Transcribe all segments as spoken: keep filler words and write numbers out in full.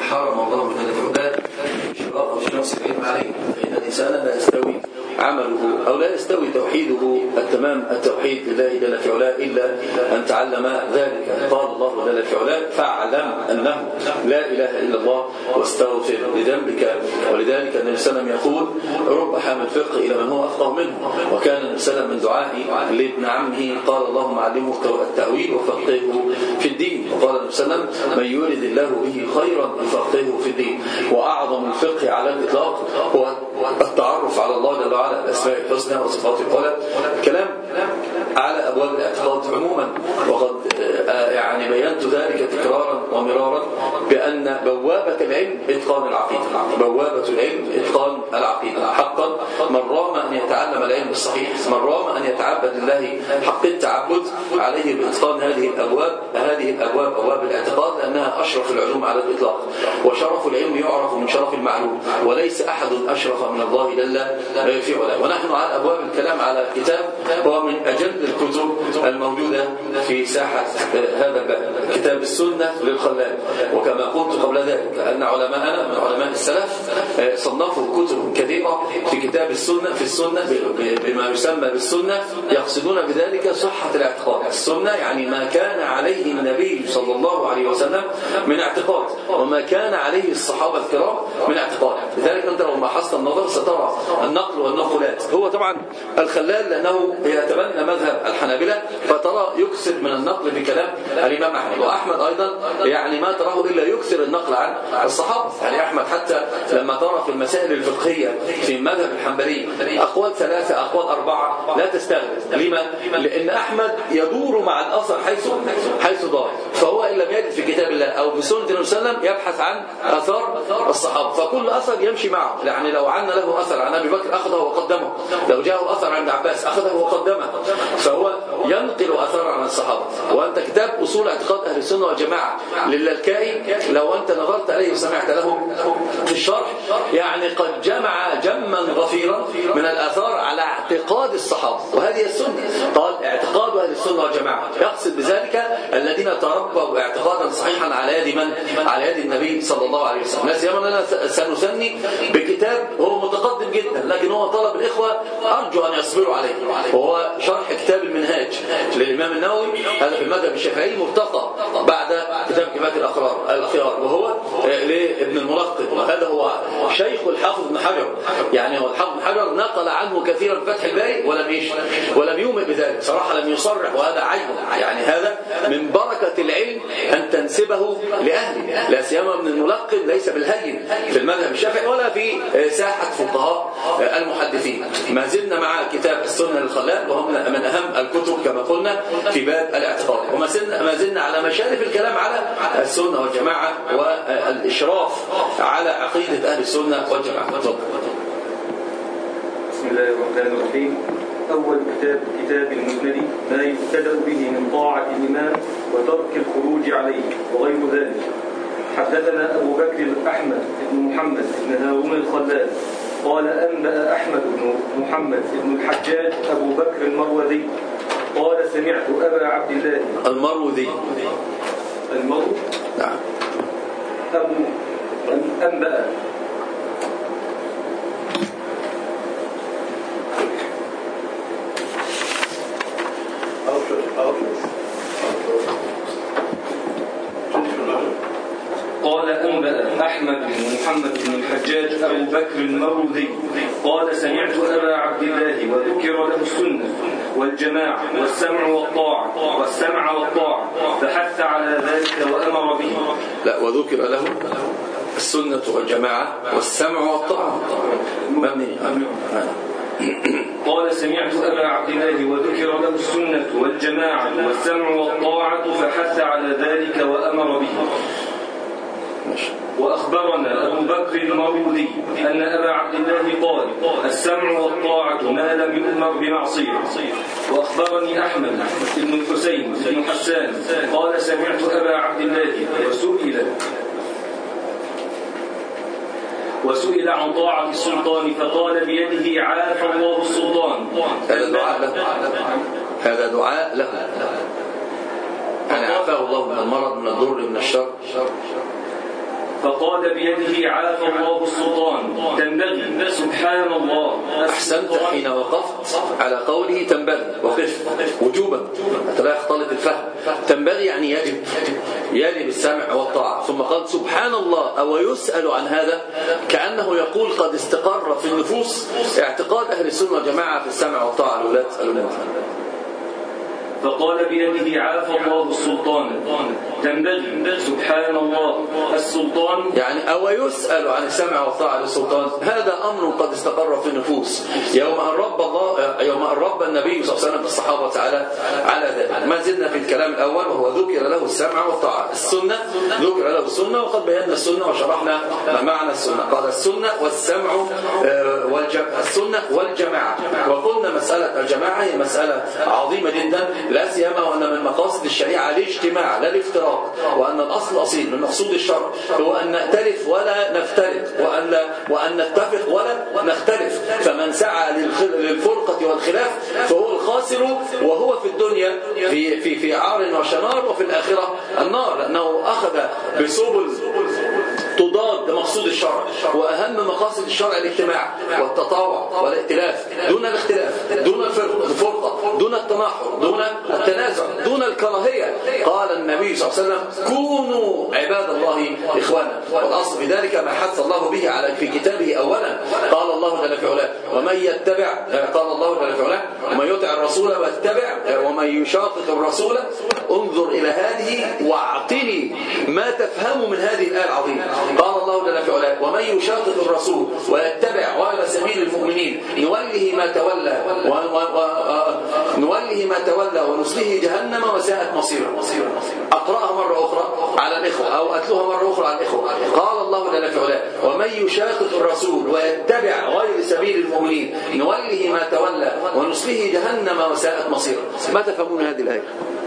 حرم الله من العباد شراء الشمس العلم عليه، فإن الإنسان لا يستوي عمله أو لا يستوي توحيده التمام التوحيد لله جل في علاه إلا أن تعلم ذلك. قال الله جل في علاه فاعلم أنه لا إله إلا الله واستغفر لذنبك. ولذلك النبي صلى الله عليه وسلم يقول رب حامل فقه إلى من هو أفقه منه. وكان النبي صلى الله عليه وسلم من دعائه لابن عمه قال اللهم علمه التأويل وفقهه في الدين. وقال النبي صلى الله عليه وسلم من يرد الله به خيرا يفقهه في الدين. وأعظم الفقه على الإطلاق هو التعرف على الله جل وعلا بأسماء الحسنى وصفاته العلى. كلام على أبواب الاعتقاد عموما، وقد يعني بينت ذلك تكرارا ومرارا بأن بوابة العلم إتقان العقيدة. بوابة العلم إتقان العقيدة حقا. من رام أن يتعلم العلم الصحيح، من رام أن يتعبد الله حق التعبد، عليه بإتقان هذه الأبواب. هذه الأبواب أبواب الاعتقاد لأنها أشرف العلوم على الإطلاق، وشرف العلم يعرف من شرف المعلوم، وليس أحد أشرف من الله جل في علاه. ونحن على أبواب الكلام على كتاب هو من أجل الكتب الموجودة في ساحة هذا الباب، كتاب السنة للخلال. وكما قلت قبل ذلك أن علماءنا من علماء السلف صنفوا كتب كثيرة في كتاب السنة في السنة بما يسمى بالسنة، يقصدون بذلك صحة الاعتقاد. السنة يعني ما كان عليه النبي صلى الله عليه وسلم من اعتقاد، وما كان عليه الصحابة الكرام من اعتقاد. لذلك أنت لو لاحظت النظر سترى النقل والنقلات. هو طبعا الخلال لأنه يتبنى مذهب الحنابلة، فترى يكثر من النقل بكلام الإمام أحمد. وأحمد أيضا يعني ما تراه إلا يكثر النقل عن الصحابة. يعني أحمد حتى لما ترى في المسائل الفقهية في مذهب الحنبلي أقوال ثلاثة أقوال أربعة لا تستغرب. لما؟ لأن أحمد يدور مع الأثر حيث حيث دار. فهو إن لم يجد في كتاب الله أو بسنة النبي صلى الله عليه وسلم يبحث عن آثار الصحابة، فكل أثر يمشي معه. يعني لو عنا له أثر عن أبي بكر أخذه وقدمه، لو جاءه أثر عن عباس أخذه وقدمه. فهو ينقل أثر عن الصحابة. وأنت كتاب أصول اعتقاد أهل السنة والجماعة للكائي لو أنت نظرت عليه وسمعت له في الشرح يعني قد جمع جما غفيرا من الآثار على اعتقاد الصحابة. وهذه السنة. قال اعتقاد أهل السنة والجماعة، يقصد بذلك الذين تربوا اعتقادا صحيحا على يد من؟ على يد النبي صلى الله عليه وسلم. لا سيما أننا سنسني بكتاب هو متقدم جدا، لكن هو طلب الإخوة أرجو أن يصبروا عليه، وهو شرح كتاب المنهاج للإمام النووي. هذا في المذهب الشافعي مرتقى بعد كتاب كفاية الأخيار، وهو لابن الملقن. وهذا هو شيخ الحافظ بن حجر. يعني هو الحافظ بن حجر نقل عنه كثيرا في فتح الباري ولم يش ولم يؤمن بذلك صراحة، لم يصرح، وهذا عيب. يعني هذا من بركة العلم أن تنسبه لأهله. لا سيما من الملقن ليس بالهين في المذهب الشافعي ولا في ساحة فقهاء المحدثين. ما زلنا مع كتاب السنة للخلال، وهو من أهم الكتب كما قلنا في باب الاعتقاد. وما زلنا ما زلنا على مشارف الكلام على السنة والجماعة والإشراف على عقيدة أهل السنة والجماعة. بسم الله الرحمن الرحيم. أول كتاب كتاب المسند ما يبتدأ به من طاعة الإمام وترك الخروج عليه وغير ذلك. حدثنا أبو بكر أحمد بن محمد بن هارون الخلال قال أنبأ أحمد بن محمد بن الحجاج أبو بكر المروذي قال سمعت أبا عبد الله المروذي المرو نعم أبو أنبأ قال أنبأ أحمد بن محمد بن الحجاج أبو بكر المروذي قال سمعت أبا عبد الله وذكر له السنة والجماعة والسمع والطاعة والسمع والطاعة فحث على ذلك وأمر به. لا، وذكر له السنة والجماعة والسمع والطاعة مبني. قال سمعت أبا عبد الله وذكر له السنة والجماعة والسمع والطاعة فحث على ذلك وأمر به. وأخبرنا أبو بكر المروذي أن أبا عبد الله قال السمع والطاعة ما لم يؤمر بمعصية. وأخبرني أحمد بن الحسين بن حسان قال سمعت أبا عبد الله وسئل وسئل عن طاعة السلطان فقال بيده عافى الله السلطان. هذا دعاء له، هذا دعاء له يعني عافاه الله من المرض من الضر من الشر. فقال بيده عافى الله السلطان تنبغي سبحان الله. أحسنت حين وقفت على قوله تنبغي، وقف وجوبا حتى لا يختلط الفهم. تنبغي يعني يجب، يجب السمع والطاعة. ثم قال سبحان الله أو يسأل عن هذا، كأنه يقول قد استقر في النفوس اعتقاد أهل السنة والجماعة في السمع والطاعة لولاة الأمور. فقال بيده عافى الله السلطان تنبغي سبحان الله السلطان، يعني أو يسأل عن السمع والطاعة للسلطان. هذا أمر قد استقر في النفوس يوم أن رب الله يوم أن رب النبي صلى الله عليه وسلم الصحابة تعالى على ذلك. ما زلنا في الكلام الأول وهو ذكر له السمع والطاعة. السنة ذكر له السنة، وقد بينا السنة وشرحنا ما معنى السنة. قال السنة والسمع والجماعة، السنة والجماعة. وقلنا مسألة الجماعة هي مسألة عظيمة جدا، لا سيما وأن من مقاصد الشريعة الاجتماع لا الافتراق، وأن الأصل الأصيل من مقصود الشرع هو أن نأتلف ولا نفترق، وأن, لا وأن نتفق ولا نختلف. فمن سعى للفرقة والخلاف فهو الخاسر، وهو في الدنيا في, في, في عار وشنار، وفي الآخرة النار، لأنه أخذ بسبل تضاد مقصود الشرع. وأهم مقاصد الشرع الاجتماع والتطاوع والائتلاف دون الاختلاف، دون الفرقة، دون التناحر، دون التنازع، دون الكراهية. قال النبي صلى الله عليه وسلم كونوا عباد الله إخوانا. والأصل في ذلك ما حث الله به على في كتابه أولا. قال الله جل في علاه ومن يتبع قال الله جل في علاه ومن يطع الرسول واتبع ومن يشاقق الرسول انظر إلى هذه واعطني ما تفهم من هذه الآية العظيمة. قال الله جل في علاه ومن يشاقق الرسول ويتبع غير سبيل المؤمنين نوله ما تولى نوله ما تولى ونصله جهنم وساءت مصيرا. أقرأها مرة أخرى على الإخوة أو أتلوها مرة أخرى على الإخوة. قال الله جل في علاه ومن يشاقق الرسول ويتبع غير سبيل المؤمنين نوله ما تولى ونصله جهنم وساءت مصيرا. ما تفهمون هذه الآية؟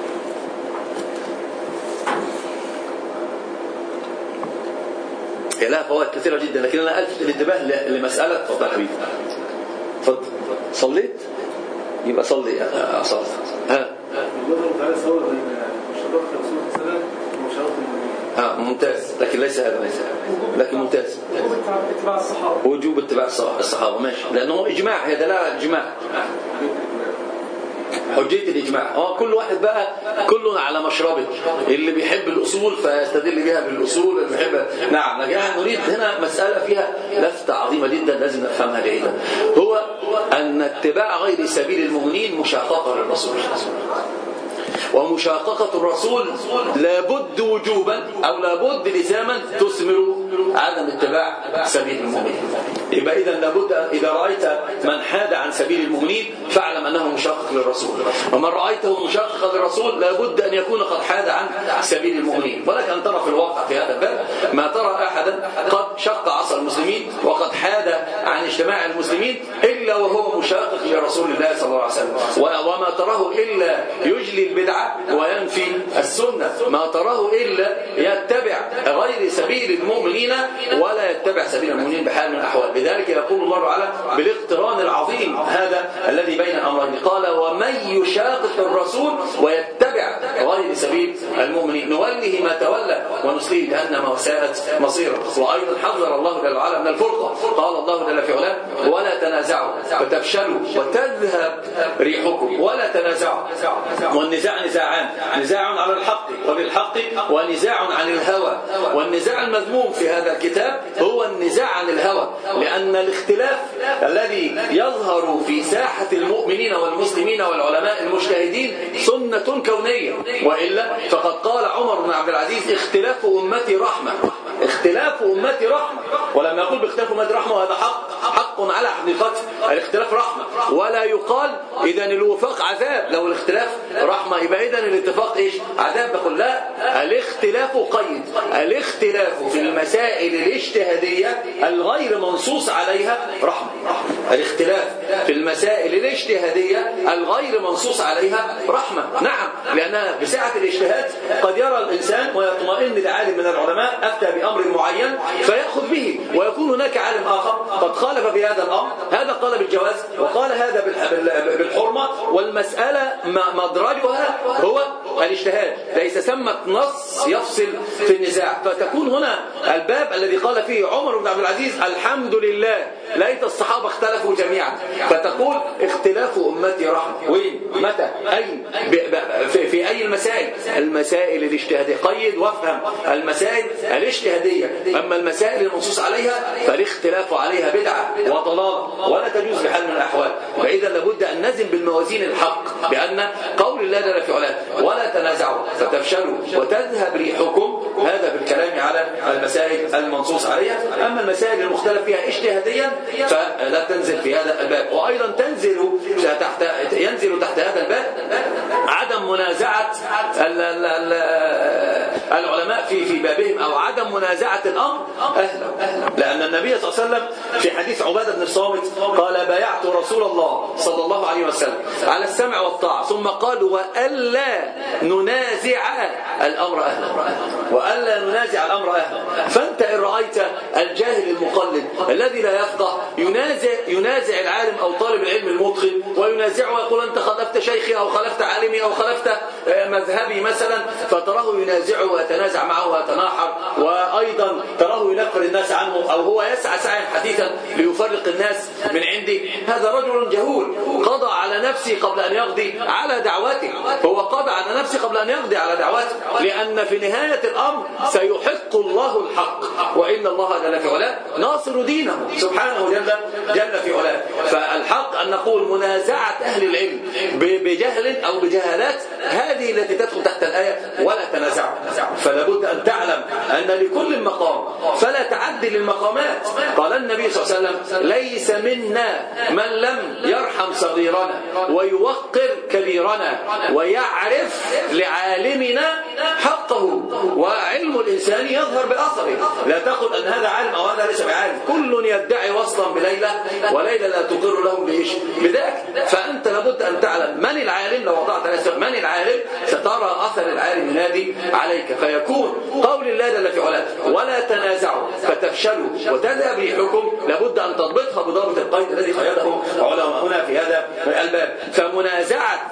لها فوائد كثيرة جدا، لكن أنا ألفت الانتباه لمسألة. تفضل حبيبي، تفضل. صليت؟ يبقى صلي يا صلاة. ها ها ممتاز، لكن ليس هذا ليس هذا لكن ممتاز. وجوب اتباع الصحابة ماشي، لأنه إجماع، هي دلالة إجماع، حجية الإجماع. اه كل واحد بقى كلنا على مشربه، اللي بيحب الأصول فيستدل بها بالأصول، اللي بيحب نعم. لكن نريد هنا مسألة فيها لفتة عظيمة جدا لازم نفهمها جيدا، هو أن اتباع غير سبيل المؤمنين مشاققة للرسول، ومشاققة الرسول لابد وجوبا أو لابد لزاما تثمر عدم اتباع سبيل المؤمنين. يبقى إذا لابد إذا رأيت من حاد عن سبيل المؤمنين فاعلم أنه مشاقق للرسول، ومن رأيته مشاققا للرسول لابد أن يكون قد حاد عن سبيل المؤمنين. ولك أن ترى في الواقع في هذا الباب ما ترى أحدا قد شق عصا المسلمين وقد حاد عن اجتماع المسلمين إلا وهو مشاقق لرسول الله صلى الله عليه وسلم، وما تراه إلا يجلي البدعة وينفي السنة، ما تراه إلا يتبع غير سبيل المؤمنين ولا يتبع سبيل المؤمنين بحال من الأحوال. لذلك يقول الله تعالى بالاقتران العظيم هذا الذي بين أمرين، قال ومن يشاقق الرسول ويتبع غير سبيل المؤمنين نوله ما تولى ونصليه جهنم وساءت مصيرا. وأيضا حذر الله جل وعلا من الفرقة، قال الله جل في علاه ولا تنازعوا فتفشلوا وتذهب ريحكم ولا تنازعوا. والنزاع نزاعان، نزاع على الحق وبالحق ونزاع عن الهوى. والنزاع المذموم في هذا الكتاب هو النزاع عن الهوى، لأن الاختلاف الذي يظهر في ساحة المؤمنين والمسلمين والعلماء المجتهدين سنة كونية، وإلا فقد قال عمر بن عبد العزيز اختلاف أمتي رحمة، اختلاف أمتي رحمة. ولما يقول باختلاف أمتي رحمة وهذا حق حق على حقيقته، الاختلاف رحمة، ولا يقال إذن الوفاق عذاب. لو الاختلاف رحمة يبقى إذن الاتفاق إيش؟ عذاب. بقول لا، الاختلاف قيد، الاختلاف في المسائل الاجتهادية الغير منصوص عليها رحمة. الاختلاف في المسائل الاجتهادية الغير منصوص عليها رحمة، نعم، لأنها بسعة الاجتهاد قد يرى الإنسان ويطمئن لعالم من العلماء أفتى بأمر معين فيأخذ به، ويكون هناك عالم آخر قد خالف في هذا الأمر، هذا قال بالجواز وقال هذا بالحرمة، والمسألة مدرجها هو الاجتهاد، ليس ثمة نص يفصل في النزاع. فتكون هنا الباب الذي قال فيه عمر بن عبد العزيز الحمد لله ليت الصحابة اختلفوا جميعا، فتقول اختلاف أمتي رحمة. وين؟ متى؟ أين؟ في, في أي المسائل؟ المسائل الاجتهادية. قيد وافهم المسائل الاجتهادية. أما المسائل المنصوص عليها فالاختلاف عليها بدعة وضلالة ولا تجوز بحال من الأحوال. فإذا لابد أن نزم بالموازين الحق بأن قول الله جل في علاه ولا تنازعوا فتفشلوا وتذهب ريحكم، هذا بالكلام على المسائل المنصوص عليها. أما المسائل المختلف فيها اجتهاديا فلا تنزل في هذا الباب. وأيضا تنزل تحت ينزل تحت هذا الباب عدم منازعة العلماء في في بابهم، أو عدم منازعة الأمر أهله، لأن النبي صلى الله عليه وسلم في حديث عبادة بن الصامت قال بايعت رسول الله صلى الله عليه وسلم على السمع والطاعة، ثم قال وألا ننازع الأمر أهله، وألا ننازع الأمر أهله. فأنت إن رأيت الجاهل المقلد الذي لا يفقه ينازع ينازع العالم أو طالب العلم المتقن وينازعه ويقول أنت خالفت شيخي أو خالفت عالمي أو خالفت مذهبي مثلا، فتراه ينازعه ويتنازع معه ويتناحر، وأيضا تراه ينفر الناس عنه، أو هو يسعى سعيا حديثا ليفرق الناس من عندي. هذا رجل جهول قضى على نفسه قبل أن يقضي على دعواته، هو قضى على نفسه قبل أن يقضي على دعواته، لأن في نهاية الأمر سيحق الله الحق، وإن الله جل في علاه ناصر دينه سبحانه جل جل في علاه. فالحق أن نقول منازعة أهل العلم بجهل أو بجهالات هذه التي تدخل تحت الآية ولا تنازعوا. فلا بد أن تعلم أن لكل مقام فلا تعدي للمقامات. قال النبي صلى الله عليه وسلم ليس منا من لم يرحم صغيرنا ويوقر كبيرنا ويعرف لعالمنا حقه، وعلم الإنسان يظهر بأثره. لا تقل أن هذا عالم أو هذا ليس بعالم، كل يدعي وصلا بليلة وليلة لا تقر لهم بإيش بذاك. فأنت لابد أن تعلم من العالم. لو وضعت نفسك من العالم سترى أثر العالم ينادي عليك. فيكون قول الله جل في علاه ولا تنازعوا فتفشلوا وتذهب ريحكم لابد أن تضبطها بضابط القيد الذي قيده علماؤنا في هذا الباب. فمنازعة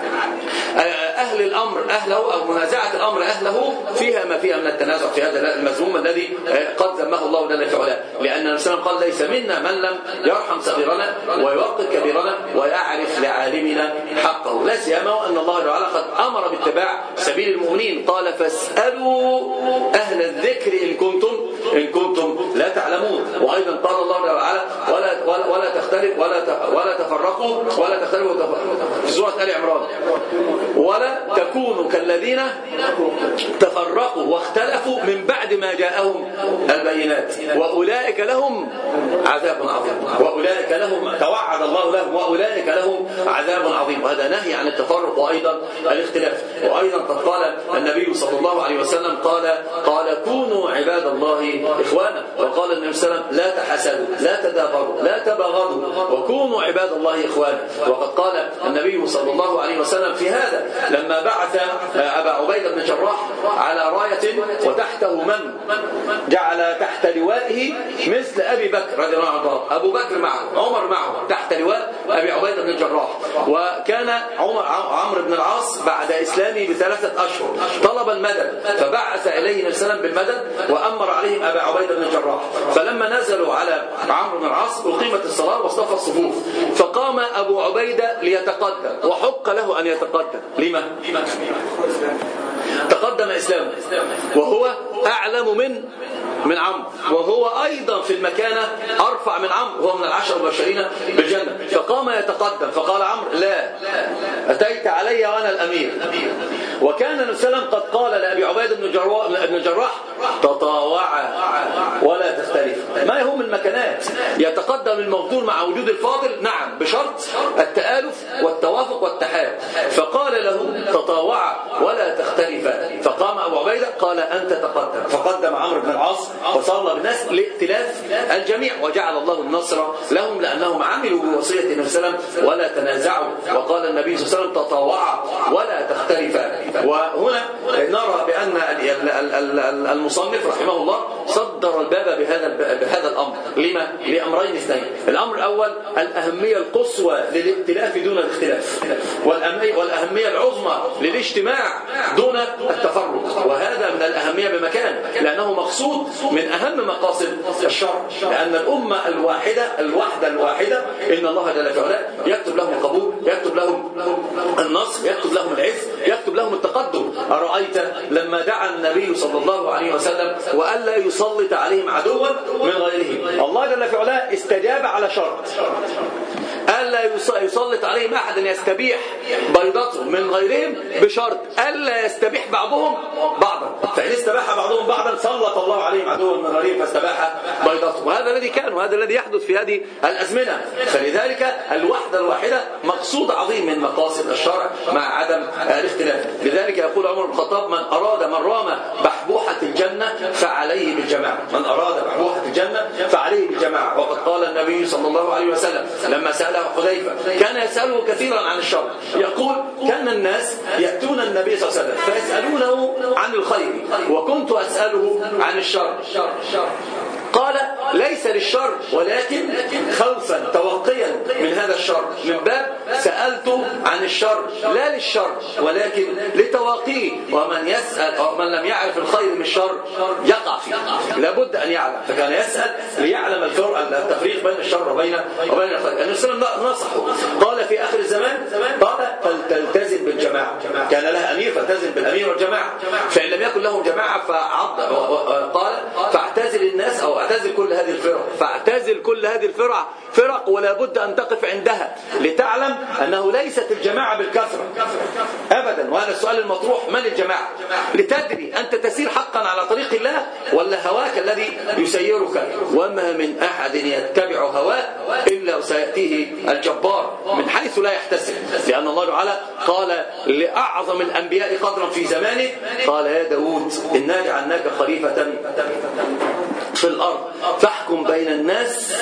أهل الأمر أهله أو منازعة الأمر أهله فيها ما فيها من التنازع في هذا المذموم الذي قد ذمه الله جل في علاه، لأن النبي صلى الله عليه وسلم قال ليس منا من لم يرحم صغيرنا ويوقر كبيرنا ويعرف لعالمنا حقه. لا سيما أن الله تعالى قد أمر باتباع سبيل المؤمنين، قال فاسألوا أهل الذكر إن كنتم إن كنتم لا تعلمون. وأيضا قال الله تعالى ولا ولا, ولا تختلف ولا ولا تفرقوا ولا تختلفوا في سورة آل عمران، ولا تكونوا كالذين تفرقوا واختلفوا من بعد ما جاءهم البينات وأولئك لهم عذاب عظيم. وأولئك لهم توعد الله لهم وأولئك لهم عذاب عظيم. وهذا نهي عن التفرق وأيضا الاختلاف. وأيضا قد قال النبي صلى الله عليه وسلم قال قال كونوا عباد الله إخوانا. وقال النبي صلى الله عليه وسلم لا تحسدوا لا تدابروا لا تباغضوا وكونوا عباد الله إخوانا. وقد قال النبي صلى الله عليه وسلم في هذا لما بعث أبا عبيدة بن الجراح على راية وتحته من جعل تحت لوائه مثل أبي بكر رضي الله عنه، أبو بكر معه عمر معه تحت لواء أبي عبيدة بن الجراح. وكان عمر عمرو بن العاص بعد إسلامه بثلاثة أشهر طلب المدد، فبعث إليه النبي صلى الله عليه وسلم بالمدد وأمر عليهم أبا عبيدة بن الجراح. فلما نزلوا على عمرو بن العاص أقيمت الصلاة واصطفى الصفوف، فقام أبو عبيدة ليتقدم وحق له أن يتقدم. لما؟ تقدم إسلامه وهو أعلم من من عمرو، وهو أيضا في المكانة أرفع من عمرو، وهو من العشر المبشرين بالجنة. فقام يتقدم فقال عمرو لا أتيت علي وأنا الأمير. وكان النبي صلى الله عليه وسلم قد قال لأبي عبيدة بن الجراح تطاوعا ولا تختلف. ما يهم المكانات، يتقدم المفضول مع وجود الفاضل نعم بشرط التآلف والتوافق والتحاب. فقال له تطاوعا ولا تختلفا. فقام أبو عبيدة قال أنت تقدم، فقدم عمرو بن العاص وصلى بالناس لائتلاف الجميع وجعل الله النصر لهم لأنهم عملوا بوصية النبي صلى الله عليه وسلم ولا تنازعوا. وقال النبي صلى الله عليه وسلم تطاوعا ولا تختلفا. وهنا نرى بأن المصنف رحمه الله صد صدر الباب بهذا بهذا الأمر. لما؟ لأمرين اثنين. الأمر الأول الأهمية القصوى للائتلاف دون الاختلاف، والأهمية العظمى للاجتماع دون التفرق، وهذا من الأهمية بمكان، لأنه مقصود من أهم مقاصد الشرع، لأن الأمة الواحدة الوحدة الواحدة إن الله جل وعلا يكتب لهم القبول، يكتب لهم النصر، يكتب لهم العز، يكتب لهم التقدم. أرأيت لما دعا النبي صلى الله عليه وسلم وألا يسلط عليهم عدوا من غيرهم، الله جل وعلا استجاب على شرط ألا يسلط عليهم أحد يستبيح بيضته من غيرهم، بشرط ألا يستبيح بعضهم بعضا، فإن استباح بعضهم بعضا سلط الله عليهم عدوا من غيرهم فاستباح بيضته. وهذا الذي كان وهذا الذي يحدث في هذه الأزمنة. فلذلك الوحدة الواحدة مقصود عظيم من مقاصد الشرع مع عدم الاختلاف. لذلك يقول عمر بن الخطاب: من أراد من رام بحبوحة الجنة فعليه بالجماعة، من أراد بحبوحة الجنة فعليه بالجماعة. وقد قال النبي صلى الله عليه وسلم لما سأله حذيفة، كان يسأله كثيرا عن الشر، يقول: كان الناس يأتون النبي صلى الله عليه وسلم فيسألونه عن الخير وكنت أسأله عن الشر. قال: ليس للشر ولكن خوفا توقيا من هذا الشر، من باب سألت عن الشر لا للشر ولكن لتواقيه، ومن يسأل أو من لم يعرف الخير من الشر يقع فيه، لابد أن يعلم. فكان يسأل ليعلم التفريق بين الشر وبين وبين الخير. النبي صلى الله عليه وسلم نصحه، قال في آخر الزمان: قال فلتلتزم بالجماعة، كان لها أمير فالتزم بالأمير والجماعة، فإن لم يكن لهم جماعة فعض قال فاعتزل الناس أو اعتزل كل هذه الفرق، فاعتزل كل هذه الفرق فرق ولا بد أن تقف عندها لتعلم أنه ليست الجماعة بالكثرة أبدا. وهذا السؤال المطروح: من الجماعة؟ لتدري أنت تسير حقا على طريق الله ولا هواك الذي يسيرك. وما من أحد يتبع هواه إلا وسيأتيه الجبار من حيث لا يحتسب، لأن الله تعالى قال لأعظم الأنبياء قدرا في زمانه، قال: يا داود إنا جعلناك خليفة في الأرض فاحكم بين الناس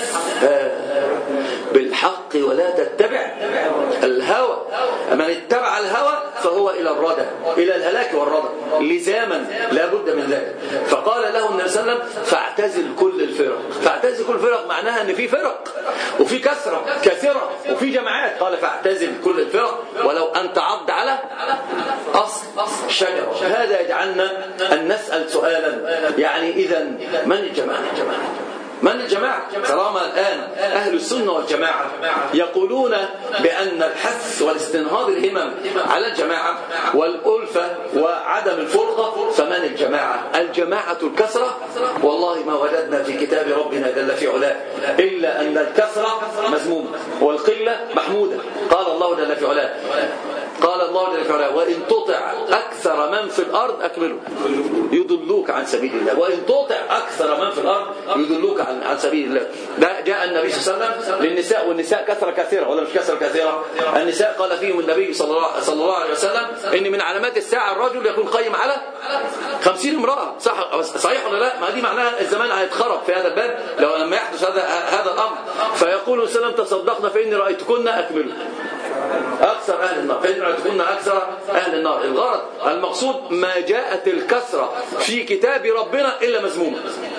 بالحق ولا تتبع الهوى، من اتبع الهوى فهو إلى الردى، إلى الهلاك والردى لزاما لا بد من ذلك. فقال له النبي صلى الله عليه وسلم: فاعتزل كل الفرق. فاعتزل كل الفرق معناها أن في فرق وفي كثرة كثيرة وفي جماعات، قال: فاعتزل كل الفرق ولو أن تعض على أصل شجرة. هذا يجعلنا أن نسأل سؤالا، يعني إذن من الجماعة؟ من الجماعة؟ طالما الآن أهل السنة والجماعة يقولون بأن الحث والاستنهاض الهمم على الجماعة والألفة وعدم الفرقة، فمن الجماعة؟ الجماعة الكثرة؟ والله ما وجدنا في كتاب ربنا جل في علاه إلا أن الكثرة مذمومة والقلة محمودة. قال الله جل في علاه قال الله جل في علاه: وإن تطع أكثر من في الأرض أكملوا يضلوك عن سبيل الله. وإن تطع أكثر من في الأرض يضلوك عن عن سبيل الله. ده جاء النبي صلى الله عليه وسلم للنساء، والنساء كثرة كثيرة ولا مش كثرة كثيرة؟ النساء قال فيهم النبي صلى الله, صلى الله عليه وسلم إن من علامات الساعة الرجل يكون قيم على خمسين امرأة. صح صحيح ولا لا؟ ما دي معناها الزمان هيتخرب في هذا الباب لو لما يحدث هذا هذا الأمر. فيقول صلى الله عليه وسلم: تصدقنا فإني رأيتكن أكملوا أكثر أهل النار، فإن رأيتكن أكثر أهل النار. الغرض المقصود ما جاءت الكثرة في كتاب ربنا إلا مذمومة،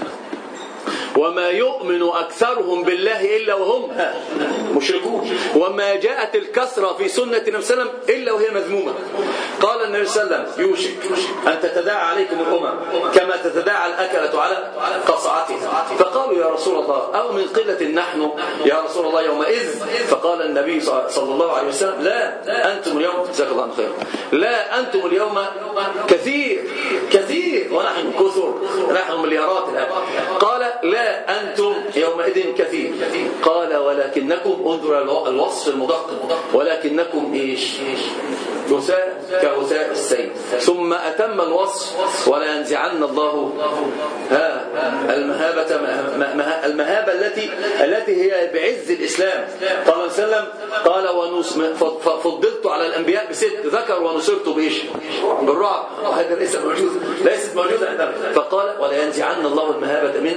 وما يؤمن أكثرهم بالله إلا وهم مشركون، وما جاءت الكثرة في سنة النبي صلى الله عليه وسلم إلا وهي مذمومة. قال النبي صلى الله عليه وسلم: يوشك أن تتداعى عليكم الأمم كما تتداعى الأكلة على قصعتها. فقالوا: يا رسول الله أو من قلة نحن يا رسول الله يومئذ؟ فقال النبي صلى الله عليه وسلم: لا أنتم اليوم جزاك الله خيرا لا أنتم اليوم كثير كثير ونحن كثر، نحن مليارات الآن. قال: لا أنتم يومئذ كثير. قال: ولكنكم، انظر الوصف المدقق، ولكنكم إيش؟ غثاء كغثاء السيل. ثم أتم الوصف: ولا ينزعن الله ها المهابة المهابة التي التي هي بعز الإسلام. قال صلى الله عليه وسلم: قال: فضلت على الأنبياء بست، ذكر ونصرت بإيش؟ بالرعب. وهذا ليس موجود، ليست موجودة عندنا. فقال: ولا ينزعن الله المهابة من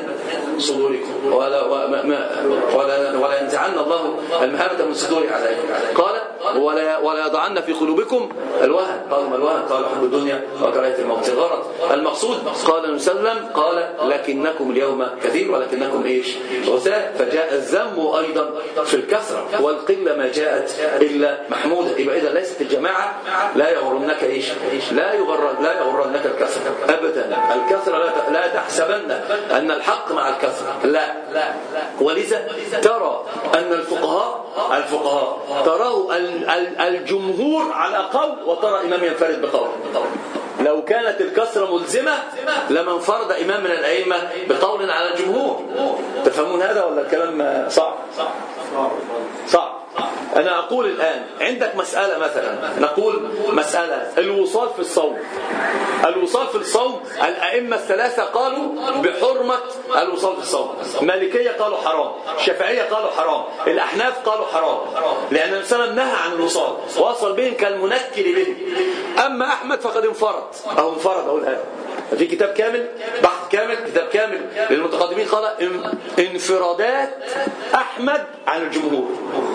صدوركم ولا ولا ولا ينزعن الله المهابة من صدور عليكم. قال: ولا ولا يضعن في قلوبكم الوهن. قالوا ما الوهن؟ قالوا حب الدنيا وكراهية الموت. الغرض المقصود قال النبي صلى الله عليه وسلم قال لكنكم اليوم كثير ولكنكم ايش؟ غثاء. فجاء الذم ايضا في الكثره والقله ما جاءت الا محموده. يبقى اذا ليست الجماعه لا يغرنك ايش؟ لا يغر لا يغرنك الكثره ابدا. الكثره لا لا تحسبن ان الحق مع الكثره، لا. ولذا ترى ان الفقهاء الفقهاء تراه الجمهور على قول وترى امام ينفرد بقول. لو كانت الكثرة ملزمة لما انفرد إمام من الأئمة بقول على الجمهور. تفهمون هذا ولا الكلام صعب؟ صعب. أنا أقول الآن عندك مسألة مثلا، نقول مسألة الوصال في الصوم. الوصال في الصوم الأئمة الثلاثة قالوا بحرمة الوصال في الصوم. المالكية قالوا حرام، الشافعية قالوا حرام، الأحناف قالوا حرام، لأن النبي صلى الله عليه وسلم نهى عن الوصال وصل بهم كالمنكر به. أما أحمد فقد انفرد أو انفرد أقول هذا في كتاب كامل، بحث كامل، كتاب كامل للمتقدمين قال انفرادات أحمد عن الجمهور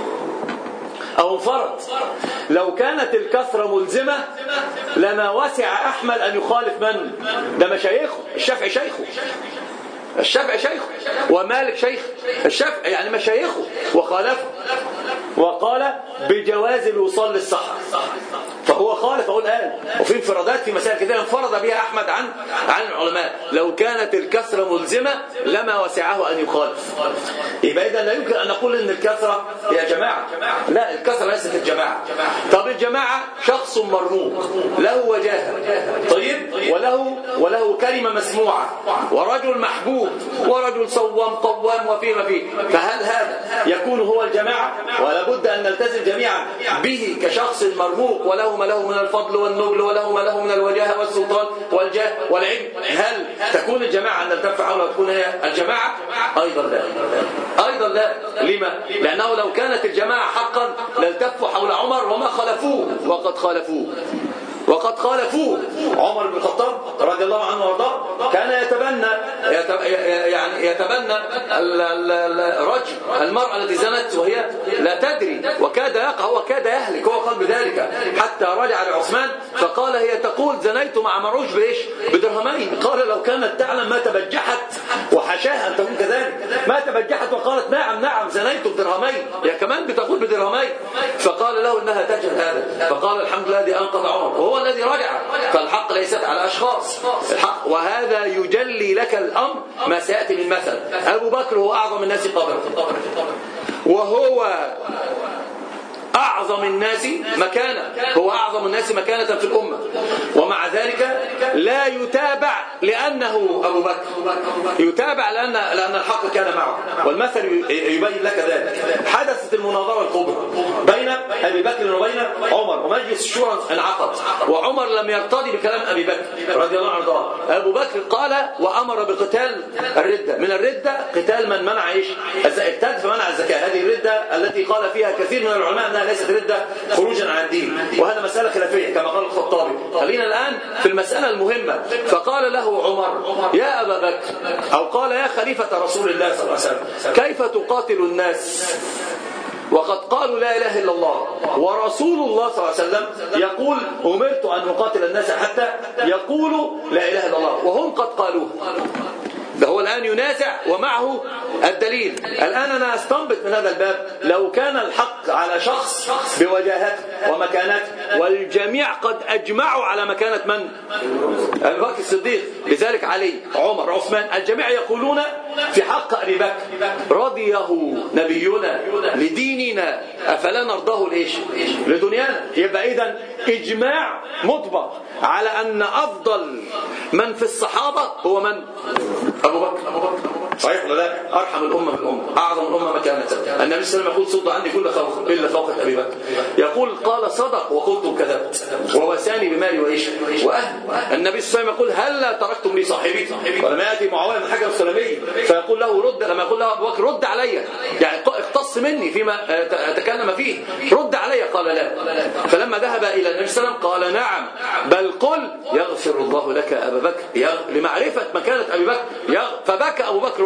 أو انفرد. لو كانت الكثرة ملزمة لما وسع أحمد أن يخالف من؟ ده مشايخه. الشافعي شيخه، الشافعي شيخه، ومالك شيخ الشافعي يعني مشايخه، وخالفه وقال بجواز الوصال للصحة. فهو خالف أقول الآن. وفي انفرادات في مسائل كثيرة انفرد بها أحمد عن عن العلماء. لو كانت الكثرة ملزمة لما وسعه أن يخالف. يبقى إذا لا يمكن أن نقول إن الكثرة هي جماعة. لا، الكثرة ليست الجماعة. طب الجماعة شخص مرموق له وجاهة طيب وله وله كلمة مسموعة ورجل محبوب ورجل صوام قوام وفيما فيه، فهل هذا يكون هو الجماعة؟ ولا بد أن نلتزم جميعا به كشخص مرموق وله ما له من الفضل والنبل وله ما له من الوجاهة والسلطان والجاه والعلم. هل تكون الجماعة أن نلتف حولها وتكون هي الجماعة؟ أيضا لا. أيضا لا. لما؟ لأنه لو كانت الجماعة حقا لالتفوا حول عمر وما خالفوه، وقد خالفوه وقد خالفوه. عمر بن الخطاب رضي الله عنه وارضاه كان يتبنى يعني يتبنى الرجل المرأة التي زنت وهي لا تدري، وكاد يقع وكاد يهلك. هو قال بذلك حتى رجع لعثمان فقال هي تقول زنيت مع مروج بايش؟ بدرهمين. قال لو كانت تعلم ما تبجحت، وحشاها ان تكون كذلك، ما تبجحت وقالت نعم نعم زنيت بدرهمين، هي كمان بتقول بدرهمين. فقال له انها تجهل هذا، فقال الحمد لله الذي انقذ عمر، وهو الذي رجع. فالحق ليست على اشخاص الحق. وهذا يجلي لك الامر ما سياتي من مثل. ابو بكر هو اعظم الناس قدرا، وهو أعظم الناس مكانة، هو أعظم الناس مكانة في الأمة، ومع ذلك لا يتابع لأنه أبو بكر، يتابع لأن لأن الحق كان معه. والمثل يبين لك ذلك. حدثت المناظرة الكبرى بين أبي بكر وبين عمر، ومجلس الشورى انعقد، وعمر لم يرتضي بكلام أبي بكر رضي الله عنه. أبو بكر قال وأمر بقتال الردة. من الردة قتال من منع إيش؟ الزكاة، فمنع الزكاة. هذه الردة التي قال فيها كثير من العلماء ليست ردة خروجا عن الدين، وهذا مسألة خلافية كما قال الخطابي. خلينا الآن في المسألة المهمة. فقال له عمر يا أبا بكر، أو قال يا خليفة رسول الله صلى الله عليه وسلم، كيف تقاتل الناس وقد قالوا لا إله إلا الله، ورسول الله صلى الله عليه وسلم يقول أمرت أن أقاتل الناس حتى يقولوا لا إله إلا الله، وهم قد قالوه. ده هو الآن ينازع ومعه الدليل. الآن أنا أستنبط من هذا الباب لو كان الحق على شخص بوجاهته ومكانته، والجميع قد أجمعوا على مكانة من؟ أبي بكر الصديق. لذلك علي، عمر، عثمان، الجميع يقولون في حق أبي بكر رضيه نبينا لديننا أفلا نرضاه لإيش؟ لدنيانا. يبقى إذن إجماع مطبق على أن أفضل من في الصحابة هو من؟ أبو بكر. صحيح ولا لا؟ أرحم الأمة بالأمة، أعظم الأمة مكانة. النبي صلى الله عليه وسلم يقول صد عندي كل خوف إلا خوفة أبي بكر. يقول قال صدق وقلت كذبت ووساني بمالي وإيش وأهل. النبي صلى الله عليه وسلم يقول هلا تركتم لي صاحبي. ولما يأتي معاوية بن الحكم السلمي فيقول له رد، لما يقول له أبو بكر رد علي، يعني اختص مني فيما تكلم فيه، رد علي. قال لا. فلما ذهب إلى النبي صلى الله عليه وسلم قال نعم بل قل يغفر الله لك أبا بكر، لمعرفة مكانة أبي بكر. فبكى أبو بكر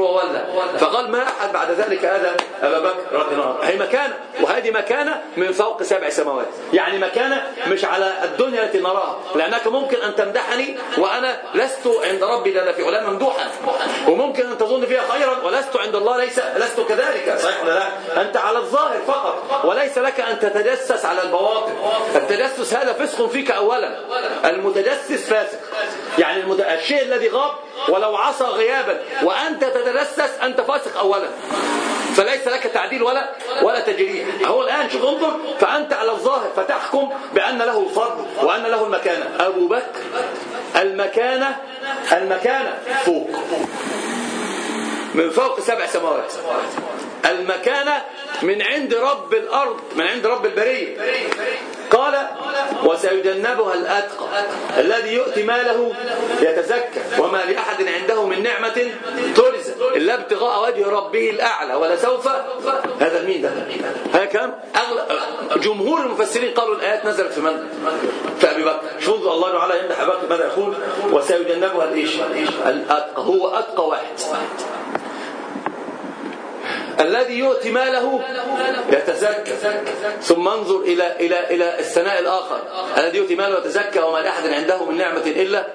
وولى، فقال ما أحد بعد ذلك هذا أبا بكر رضي الله عنه. هي مكانة، وهذه مكانة من فوق سبع سماوات، يعني مكانة مش على الدنيا التي نراها، لأنك ممكن أن تمدحني وأنا لست عند ربي جل في علاه ممدوحا، وممكن أن تظن فيها خيرا ولست عند الله ليس لست كذلك، صحيح ولا لا؟ أنت على الظاهر فقط، وليس لك أن تتجسس على البواطن. التجسس هذا فسق فيك أولا، المتجسس فاسق، يعني المت... الشيء الذي غاب ولو عصى غيابا وأنت تتجسس أنت فاسق أولا، فليس لك تعديل ولا ولا تجريح. هو الآن شوف انظر، فأنت على الظاهر فتحكم بأن له الفضل وأن له المكانة. أبو بكر المكانة المكانة فوق، من فوق سبع سماوات، المكانة من عند رب الأرض، من عند رب البرية. قال وسيجنبها الأتقى الذي يؤتي ماله يتزكى وما لأحد عنده من نعمة ترزق إلا ابتغاء وجه ربه الأعلى ولسوف. هذا مين ده؟ هذا كم؟ جمهور المفسرين قالوا الآيات نزلت في من؟ في أبي بكر. شوفوا الله تعالى يمدح أبي بكر ماذا يقول؟ وسيجنبها الإيش؟ الأتقى، هو أتقى واحد الذي يؤتي ماله يتزكى. ثم انظر إلى إلى إلى الثناء الآخر، الذي يؤتي ماله يتزكى وما لأحد عنده من نعمة إلا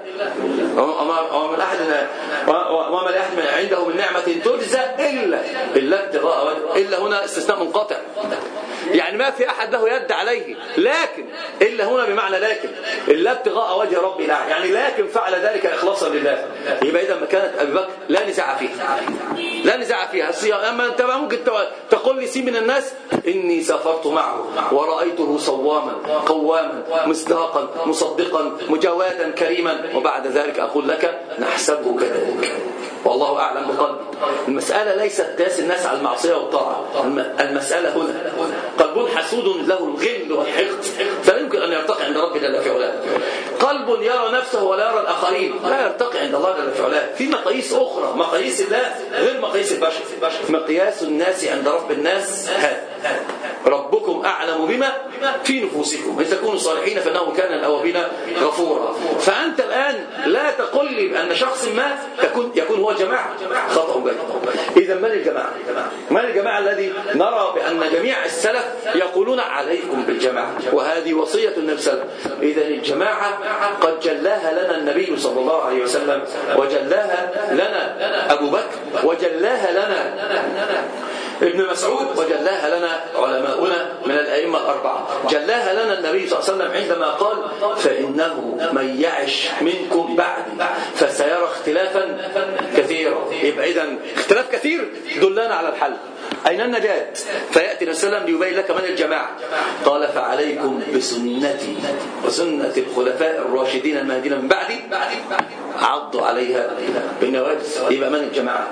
وما لأحد وما لأحد عنده من نعمة تجزى إلا إلا ابتغاء، إلا هنا استثناء منقطع، يعني ما في أحد له يد عليه، لكن إلا هنا بمعنى لكن إلا ابتغاء وجه ربي الأعلى، يعني لكن فعل ذلك إخلاصا لله. يبقى إذا مكانة أبي بكر لا نزاع فيها، لا نزاع فيها. أما أنت ممكن تقول لي سي من الناس إني سافرت معه ورأيته صواما قواما مصداقا مصدقا مجوادا كريما، وبعد ذلك أقول لك نحسبه كذلك والله أعلم بقلبي. المسألة ليست قياس الناس على المعصية والطاعة، المسألة هنا قلب حسود له الغل والحقد فلا يمكن أن يرتقي عند ربي جل في علاه. قلب يرى نفسه ولا يرى الآخرين لا يرتقي عند الله جل في علاه. في مقاييس أخرى، مقاييس الله غير مقاييس البشر. مقياس الناس عند رب الناس هذا، ربكم أعلم بما في نفوسكم إن تكونوا صالحين فإنه كان الأوابين غفورا. فأنت الآن لا تقل لي بأن شخص ما تكون يكون هو جماعة، خطأ بين. إذا من الجماعة؟ من الجماعة الذي نرى بأن جميع السلف يقولون عليكم بالجماعة، وهذه وصية النبي صلى الله عليه وسلم. إذا الجماعة قد جلاها لنا النبي صلى الله عليه وسلم، وجلاها لنا أبو بكر، وجلاها لنا ابن مسعود، وجلاها لنا علماؤنا من الأئمة الأربعة. جلاها لنا النبي صلى الله عليه وسلم عندما قال فإنه من يعش منكم بعدي فسيرى اختلافا كثيرا. يبقى إذن اختلاف كثير دلنا على الحل. أين النجاة؟ فيأتي النبي صلى الله عليه وسلم ليبين لك من الجماعة. قال فعليكم بسنتي وسنة الخلفاء الراشدين المهديين من بعدي عضوا عليها بالنواجذ. يبقى من الجماعة؟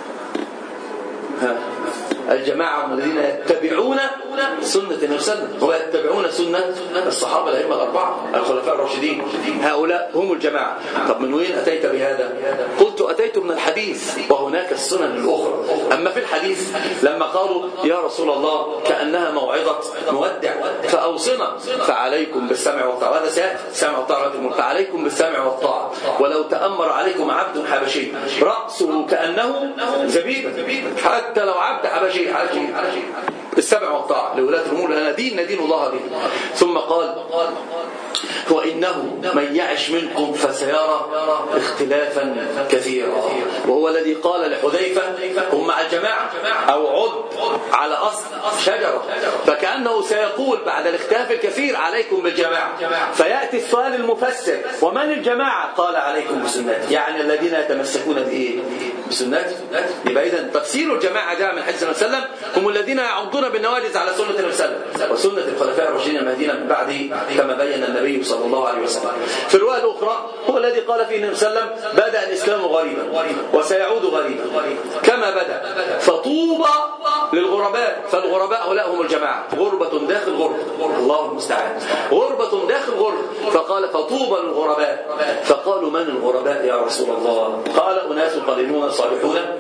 الجماعة هم الذين يتبعون سنة النبي صلى الله عليه وسلم ويتبعون سنة الصحابة الأئمة الأربعة الخلفاء الراشدين، هؤلاء هم الجماعة. طب من وين أتيت بهذا؟ قلت أتيت من الحديث وهناك السنن الأخرى. أما في الحديث لما قالوا يا رسول الله كأنها موعظة مودع فأوصنا، فعليكم بالسمع والطاعة، هذا سيأتي السمع والطاعة، فعليكم بالسمع والطاعة ولو تأمر عليكم عبد حبشي رأسه كأنه زبيبة، حتى لو عبد حبشي السمع والطاعة لولاة الأمور لنا دين ندين الله به. ثم قال وإنه من يعش منكم فسيرى اختلافا كثيرا، وهو الذي قال لحذيفة هم مع الجماعة أو عد على أصل شجرة، فكأنه سيقول بعد الاختلاف الكثير عليكم بالجماعة. فيأتي السؤال المفسر ومن الجماعة؟ قال عليكم بسنتي، يعني الذين يتمسكون بإيه؟ بسنتي. يبقى إذن تفسير الجماعة جاء من حديث النبي صلى الله عليه وسلم هم الذين يعضون بالنواجذ على سنة النبي صلى الله عليه وسلم وسنة الخلفاء الراشدين المهديين من بعده كما بين النبي صلى الله عليه وسلم. في الرواية الأخرى هو الذي قال فيه النبي صلى الله عليه وسلم بدأ الإسلام غريبا وسيعود غريبا كما بدأ، فطوبى للغرباء. فالغرباء هؤلاء هم الجماعة، غربة داخل غربة، الله المستعان، غربة داخل غربة. فقال فطوبى للغرباء. فقالوا من الغرباء يا رسول الله؟ قال أناس قليلون صالحون في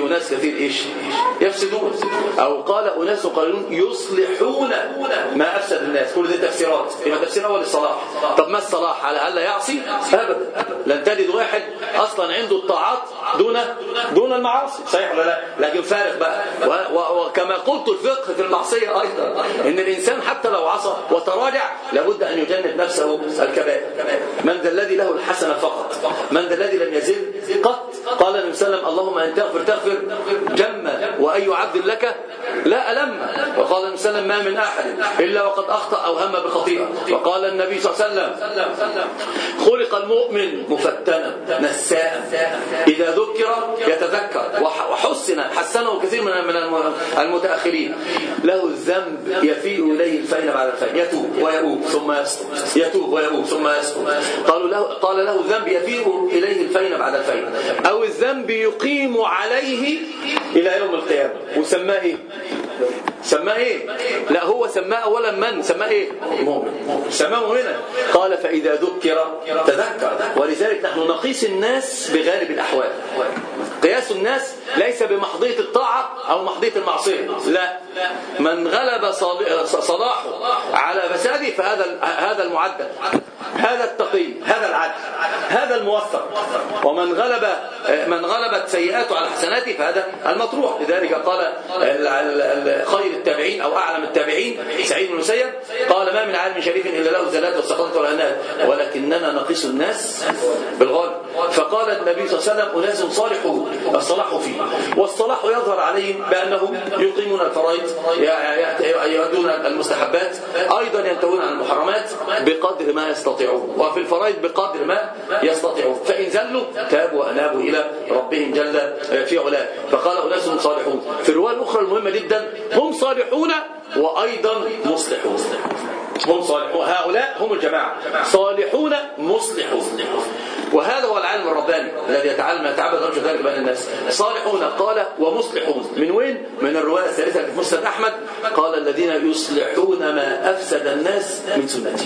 أناس كثير إيش يفسدون، أو قال أناس قليلون يصلحون ما أفسد الناس. كل دي تفسيرات، يبقى تفسير أول الصلاح. طب ما الصلاح على ألا يعصي؟ أبدا، لن تجد واحد أصلا عنده الطاعات دون دون المعاصي، صحيح ولا لا؟ لكن فارق بقى. وكما قلت الفقه في المعصية أيضا، إن الإنسان حتى لو عصى وتراجع لابد أن يجنب نفسه الكبائر. من ذا الذي له الحسنة فقط؟ من ذا الذي لم يزل قط؟ قال النبي صلى الله عليه وسلم اللهم أن تغفر تغفر جما وأي عبد لك لا ألم. وقال النبي صلى الله عليه وسلم ما من أحد إلا وقد أخطأ أو هم بخطيئة. وقال النبي صلى الله عليه وسلم خلق المؤمن مفتنا نساء إذا ذكر يتذكر، وحسن حسنه كثير من المتأخرين. له الذنب يفيء إليه الفين بعد الفين، يتوب ويؤوب ثم يسقط، يتوب ويؤوب ثم يسقط. قالوا له قال له الذنب يفيء إليه الفين بعد الفين، أو الذنب يقيم عليه إلى يوم القيامة. وسماه إيه؟ سماه إيه؟ لا هو سماه أولا من؟ سماه إيه؟ مؤمن. سماه مؤمنا. قال فإذا ذكر تذكر. ولذلك نحن نقيس الناس بغالب الأحوال. قياس الناس ليس بمحضية الطاعة أو محضية المعصية، لا، من غلب صلاحه على فساده فهذا هذا المعدل، هذا التقي، هذا العدل، هذا الموفق. ومن غلب من غلبت سيئاته على حسناته فهذا المطروح. لذلك قال خير التابعين أو أعلم التابعين سعيد بن المسيب قال ما من عالم شريف إلا له زلات وسقطات والهنات ولكننا نقيس الناس بالغالب. فقال النبي صلى الله عليه وسلم أناس صالحون الصلاح فيه، والصلاح يظهر عليهم بأنهم يقيمون الفرائض، يؤدون المستحبات، أيضا ينتهون عن المحرمات بقدر ما يستطيعون، وفي الفرائض بقدر ما يستطيعون. فإن زلوا تابوا وأنابوا إلى ربهم جل في علاه. فقال أناس صالحون. في الرواية الأخرى المهمة جدا هم صالحون وأيضا مصلحون. هم صالحون، هؤلاء هم الجماعة، صالحون مصلحون. وهذا هو العالم الرباني الذي يتعلم يتعبد رجل ذلك بين الناس. صالحون قال ومصلحون من وين؟ من الرواية الثالثة في مسند أحمد قال الذين يصلحون ما أفسد الناس من سنته.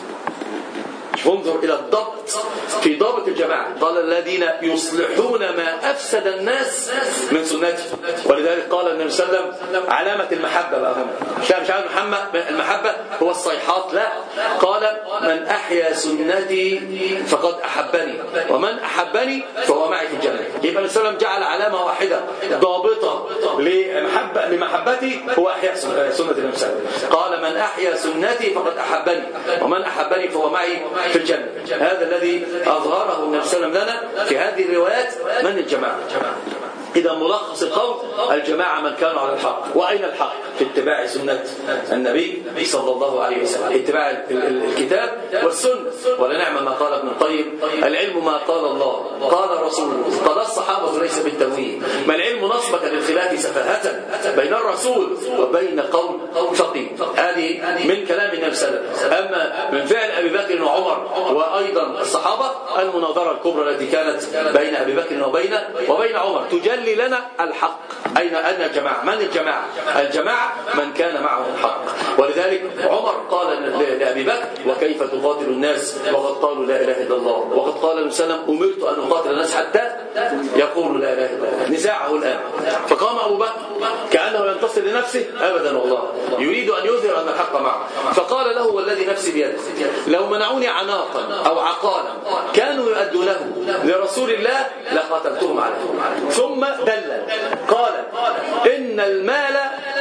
انظر إلى الضبط في ضابط الجماعة. قال الذين يصلحون ما أفسد الناس من سنته. ولذلك قال النبي صلى الله عليه وسلم علامة المحبة بقى هم. مش عارف المحبة هو الصيحات، لا، قال من أحيا سنتي فقد أحبني ومن أحبني فهو معي في الجنة. يبقى النبي صلى الله عليه وسلم جعل علامة واحدة ضابطة لمحبة لمحبتي هو أحيا سنة النبي صلى الله عليه وسلم. قال من أحيا سنتي فقد أحبني ومن أحبني فهو معي في الجنة. هذا الذي أظهره النبي صلى الله عليه وسلم لنا في هذه الروايات من الجماعة. إذا ملخص القول الجماعة من كانوا على الحق. وأين الحق؟ في اتباع سنة النبي صلى الله عليه وسلم، اتباع الكتاب والسنة. ولنعم ما قال ابن القيم العلم ما قال الله قال رسوله قال الصحابة ليس بالتمويه. ما العلم نصبك للخلاف سفاهة بين الرسول وبين قول فقيه. هذه من كلام النبي صلى الله عليه وسلم. أما من فعل أبي بكر وعمر وأيضا الصحابة المناظرة الكبرى التي كانت بين أبي بكر وبين وبين عمر تجلي لنا الحق. أين أن الجماعة؟ من الجماعة؟ الجماعة من كان معه الحق. ولذلك عمر قال لأبي بكر وكيف تقاتل الناس وقد قالوا لا إله إلا الله وقد قال النبي صلى الله عليه وسلم أمرت أن أقاتل الناس حتى يقولوا لا إله إلا الله. نزاعه الآن. فقام أبو بكر كأنه ينتصر لنفسه أبدا والله يريد أن يظهر أن الحق معه. فقال له والذي نفسي بيده لو منعوني عناقا أو عقالا كانوا يؤدونه لرسول الله لقاتلتهم عليه. ثم دلل قال إن المال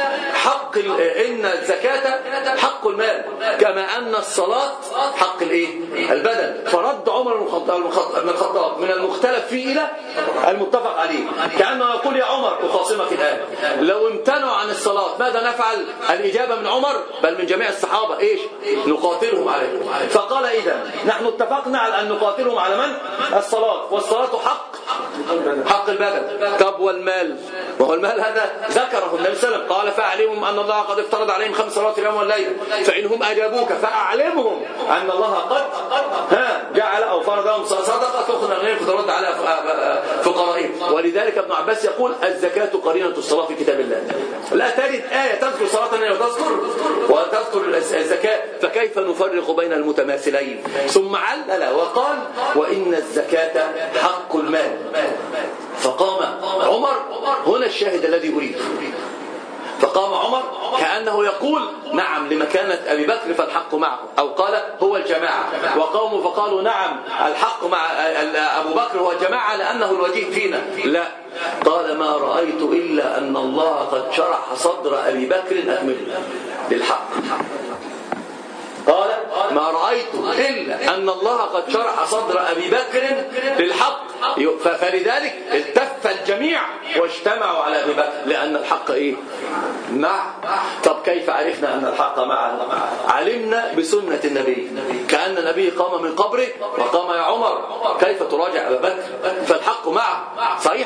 حق إن الزكاة حق المال كما أن الصلاة حق الإيه؟ البدن. فرد عمر بن الخطاب من المختلف فيه إلى المتفق عليه كأنه يقول يا عمر أخاصمك الآن لو امتنعوا عن الصلاة ماذا نفعل؟ الإجابة من عمر بل من جميع الصحابة إيش؟ نقاتلهم عليه. فقال إذا نحن اتفقنا على أن نقاتلهم على من؟ الصلاة، والصلاة حق حق البدن. طب والمال؟ وهو المال هذا ذكره النبي صلى الله عليه وسلم قال فأعلمهم أن الله قد افترض عليهم خمس صلوات اليوم والليل فإنهم أجابوك فأعلمهم أن الله قد ها جعل أو فرض لهم صدقة تأخذ أغنيهم فترد على فقرائهم. ولذلك ابن عباس يقول الزكاة قرينة الصلاة في كتاب الله. لا تجد آية تذكر صلاة النبي وتذكر وتذكر الزكاة، فكيف نفرق بين المتماثلين؟ ثم علل وقال وإن الزكاة حق المال. فقام عمر الشاهد الذي أريد. فقام عمر كأنه يقول نعم لمكانة أبي بكر فالحق معه، أو قال هو الجماعة، وقوموا فقالوا نعم الحق مع أبو بكر هو الجماعة لأنه الوجيه فينا. لا، قال ما رأيت إلا أن الله قد شرح صدر أبي بكر أكمله للحق. قال ما رأيت إلا أن الله قد شرح صدر أبي بكر للحق، فلذلك التف الجميع واجتمعوا على أبي بكر لأن الحق إيه؟ مع. طب كيف عرفنا أن الحق مع؟ علمنا بسنة النبي، كأن النبي قام من قبره وقام يا عمر كيف تراجع أبا بكر، فالحق معه. صحيح؟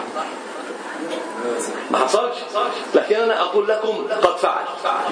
ما حصلش، لكن أنا أقول لكم قد فعل.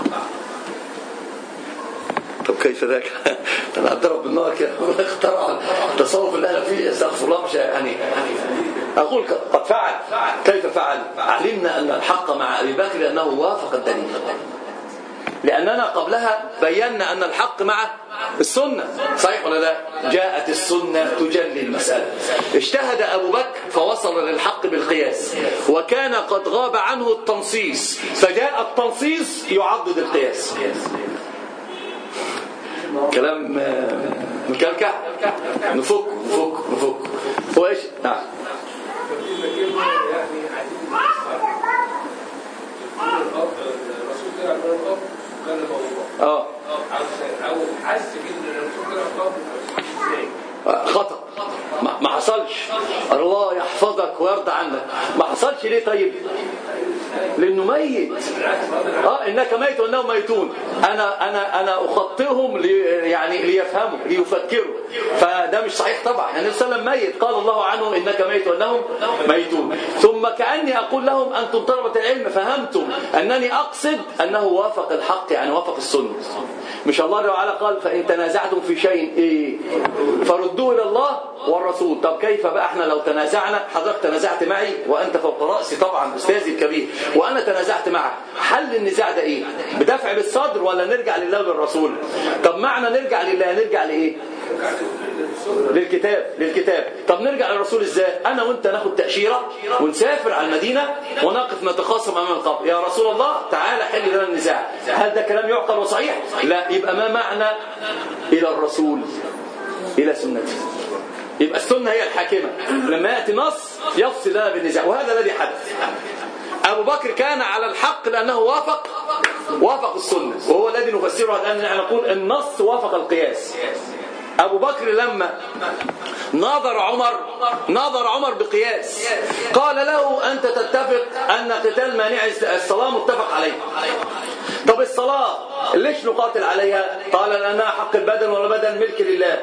طب كيف ذاك؟ أنا أضرب بالنار كده اخترع التصوف اللي أنا فيه استغفر الله مش يعني. أقول قد فعل. كيف فعل؟ علمنا أن الحق مع أبي بكر لأنه وافق الدليل، لأننا قبلها بينا أن الحق مع السنة. صحيح ولا لا؟ جاءت السنة تجلي المسألة. اجتهد أبو بكر فوصل للحق بالقياس، وكان قد غاب عنه التنصيص، فجاء التنصيص يعضد القياس. كلام مكلكع. نفك نفك نفك هو ايش؟ نعم. اه خطأ ما حصلش. الله يحفظك ويرضى عنك. ما حصلش ليه؟ طيب لانه ميت. اه انك ميت وانهم ميتون. انا انا انا اخطئهم لي يعني ليفهموا ليفكروا، فده مش صحيح طبعا. النبي صلى الله عليه وسلم ميت، قال الله عنه انك ميت وانهم ميتون. ثم كاني اقول لهم انتم طلبة العلم فهمتم انني اقصد انه وافق الحق، يعني وافق السنه. مش الله تعالى قال فان تنازعتم في شيء ايه فردوه الى الله والرسول. طب كيف بقى احنا لو تنازعنا؟ حضرتك تنازعت معي وانت فوق راسي طبعا استاذي الكبير، وانا تنازعت معك، حل النزاع ده ايه؟ بدفع بالصدر ولا نرجع لله والرسول؟ طب معنى نرجع لله نرجع لايه؟ للكتاب للكتاب. طب نرجع للرسول ازاي؟ انا وانت ناخد تأشيرة ونسافر على المدينة ونقف نتخاصم امام القبر، يا رسول الله تعالى حل لنا النزاع. هل ده كلام يعقل وصحيح؟ لا. يبقى ما معنى الى الرسول؟ الى سنته. يبقى السنة هي الحاكمة، لما يأتي نص يفصل لنا بالنزاع، وهذا الذي حدث. أبو بكر كان على الحق لأنه وافق وافق السنة، وهو الذي نفسره الآن. نحن نقول النص وافق القياس. أبو بكر لما ناظر عمر ناظر عمر بقياس، قال له أنت تتفق أن قتال مانع الصلاة متفق عليه. طب الصلاة ليش نقاتل عليها؟ قال لأنها حق البدن والبدن ملك لله.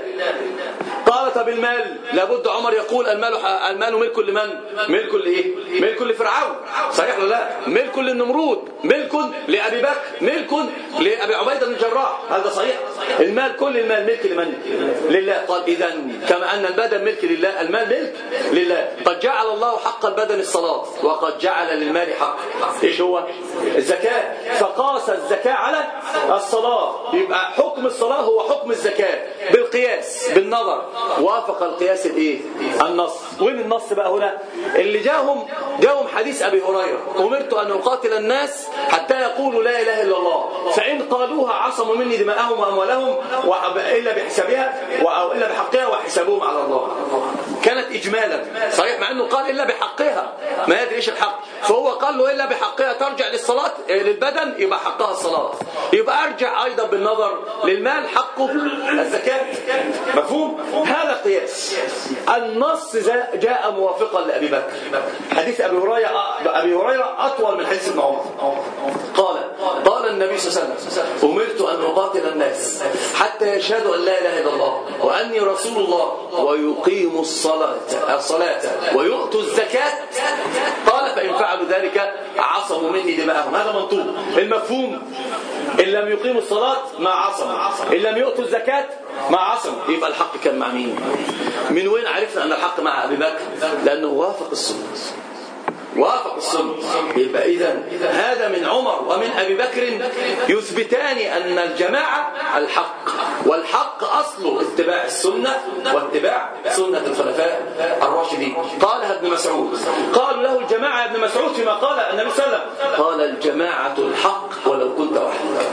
قال طب المال، لابد عمر يقول المال المال ملك لمن؟ ملك لإيه؟ ملك لفرعون. صحيح ولا لا؟ ملك للنمرود، ملك لأبي بكر، ملك لأبي عبيدة بن الجراح. هذا صحيح. المال كل المال ملك لمن؟ لله. قال إذن كما أن البدن ملك لله المال ملك لله. قد جعل الله حق البدن الصلاة، وقد جعل للمال حق إيش هو؟ الزكاة. فقاس الزكاة على الصلاة، يبقى حكم الصلاة هو حكم الزكاة بالقياس بالنظر. وافق القياس الايه؟ النص. وين النص بقى هنا؟ اللي جاهم جاهم حديث أبي هريرة أمرت أن أقاتل الناس حتى يقولوا لا إله إلا الله، فإن قالوها عصموا مني دماءهم وأموالهم إلا بحسابها أو إلا بحقها وحسابهم على الله. كانت إجمالا صحيح، مع أنه قال إلا بحقها، ما يدري إيش الحق، فهو قال له إلا بحقها ترجع للصلاة للبدن يبقى حقها الصلاة، يبقى أرجع أيضا بالنظر للمال حقه الزكاة. مفهوم؟ هذا قياس. النص جاء موافقا لأبي بكر. حديث أبي هريرة أبي هريرة أطول من حديث ابن عمر. قال قال النبي صلى الله عليه وسلم أمرت أن أقاتل الناس حتى يشهدوا أن لا إله إلا الله وأني رسول الله ويقيموا الصلاة الصلاة ويؤتوا الزكاة. قال فإن فعلوا ذلك عصموا مني دماءهم. هذا منطوق. المفهوم إن لم يقيموا الصلاة ما عصموا، إن لم يؤتوا الزكاة ما عصموا. يبقى الحق كان مع مين؟ من وين عرفنا أن الحق مع أبي بكر؟ لأنه وافق السنة. وافق السنة. يبقى إذن هذا من عمر ومن أبي بكر يثبتان أن الجماعة الحق، والحق أصله اتباع السنة واتباع سنة الخلفاء الراشدين. قالها ابن مسعود، قال له الجماعة ابن مسعود فيما قال النبي صلى الله عليه وسلم، قال الجماعة الحق ولو كنت وحدك،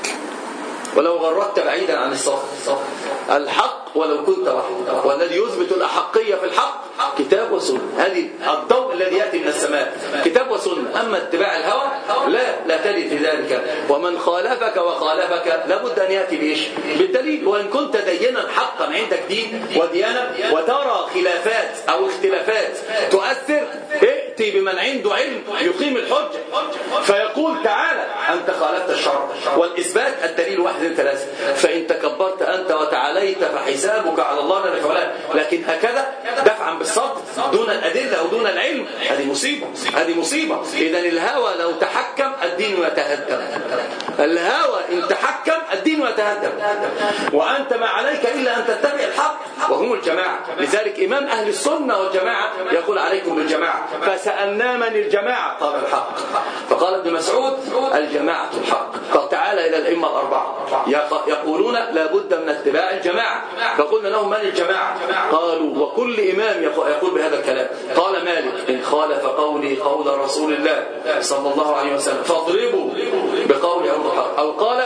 ولو غردت بعيدا عن الصف، الحق ولو كنت وحدك. والذي يثبت الأحقية في الحق كتاب وسنة، هذه الضوء الذي يأتي من السماء كتاب وسنة. أما اتباع الهوى لا لا تجد في ذلك. ومن خالفك وخالفك لابد أن يأتي بإيش؟ بالدليل. وإن كنت دينا حقا عندك دين وديانة وترى خلافات أو اختلافات تؤثر، ائتي بمن عنده علم يقيم الحجة فيقول تعالى أنت خالفت الشرع، والإثبات الدليل واحد اثنين ثلاثة. فإن تكبرت أنت وتعاليت فحسابك على الله لا نفعله. لكن هكذا دفعا بالصدر دون الأدلة أو دون العلم، هذه مصيبة، هذه مصيبة. إذن الهوى لو تحكم الدين يتهدم، الهوى إن تحكم الدين يتهدم، وأنت ما عليك إلا أن تتبع الحق وهم الجماعة. لذلك إمام أهل السنة والجماعة يقول عليكم بالجماعة. فسألنا من الجماعة؟ قال الحق. فقال ابن مسعود الجماعة الحق. قال تعالى إلى الأئمة الأربعة يقولون لا بد من اتباع الجماعة، فقلنا لهم من الجماعة؟ قالوا وكل إمام يقول بهذا الكلام. قال مالك إن خالف قولي قول رسول الله صلى الله عليه وسلم فاضربوا بقول عمر الحق، أو قال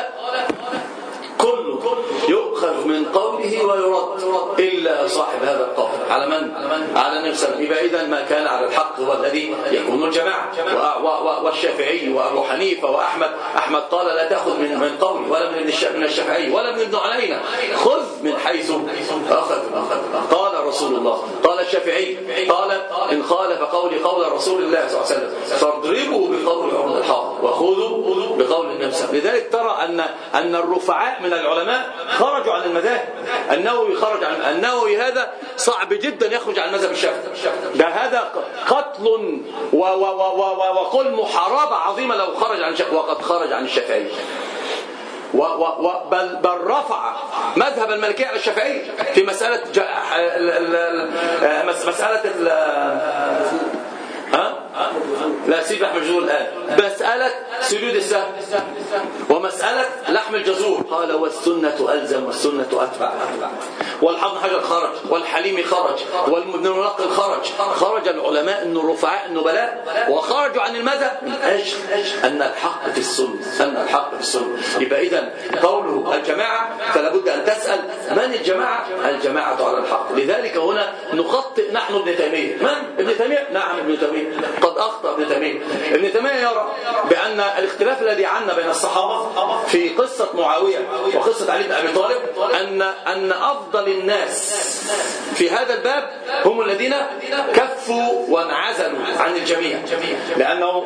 كل يؤخذ من قوله ويرد إلا صاحب هذا القول. على من؟ على النبي صلى الله عليه وسلم. يبقى إذن ما كان على الحق هو الذي يكون الجماعة. والشافعي وأبو حنيفة وأحمد، أحمد قال لا تأخذ من من قولي ولا من من الشافعي ولا من ابن علينا، خذ من حيث أخذ قال رسول الله. قال الشافعي قال إن خالف قولي قول رسول الله صلى الله عليه وسلم فاضربوا بقول عمر الحق وخذوا بقول النبي صلى الله عليه وسلم. لذلك ترى أن أن الرفعاء من العلماء خرجوا عن المذاهب. النووي خرج عن النووي، هذا صعب جدا يخرج عن مذهب الشافعي، ده هذا قتل وقل محاربة عظيمة لو خرج عن الشافعي، وقد خرج عن الشافعي بل, بل رفع مذهب المالكية على الشافعي في مسألة مسألة ال ها لا سيب لحم الجزور الآن، مسألة سجود السهو ومسألة لحم الجزور. قال والسنة ألزم والسنة أتبع. والحافظ حجر خرج، والحليمي خرج، والابن الملقن خرج. خرج العلماء الرفعاء النبلاء وخرجوا عن المذهب من أجل أن الحق في السنة، أن الحق في السنة. يبقى إذن قوله الجماعة فلا بد أن تسأل من الجماعة؟ الجماعة على الحق. لذلك هنا نخطئ نحن ابن تيمية. من؟ ابن تيمية؟ نعم ابن تيمية قد أخطأ ابن تيمية. ابن تيمية يرى بأن الاختلاف الذي عنا بين الصحابة في قصة معاوية وقصة علي بن أبي طالب أن أن أفضل الناس في هذا الباب هم الذين كفوا وانعزلوا عن الجميع، لأنه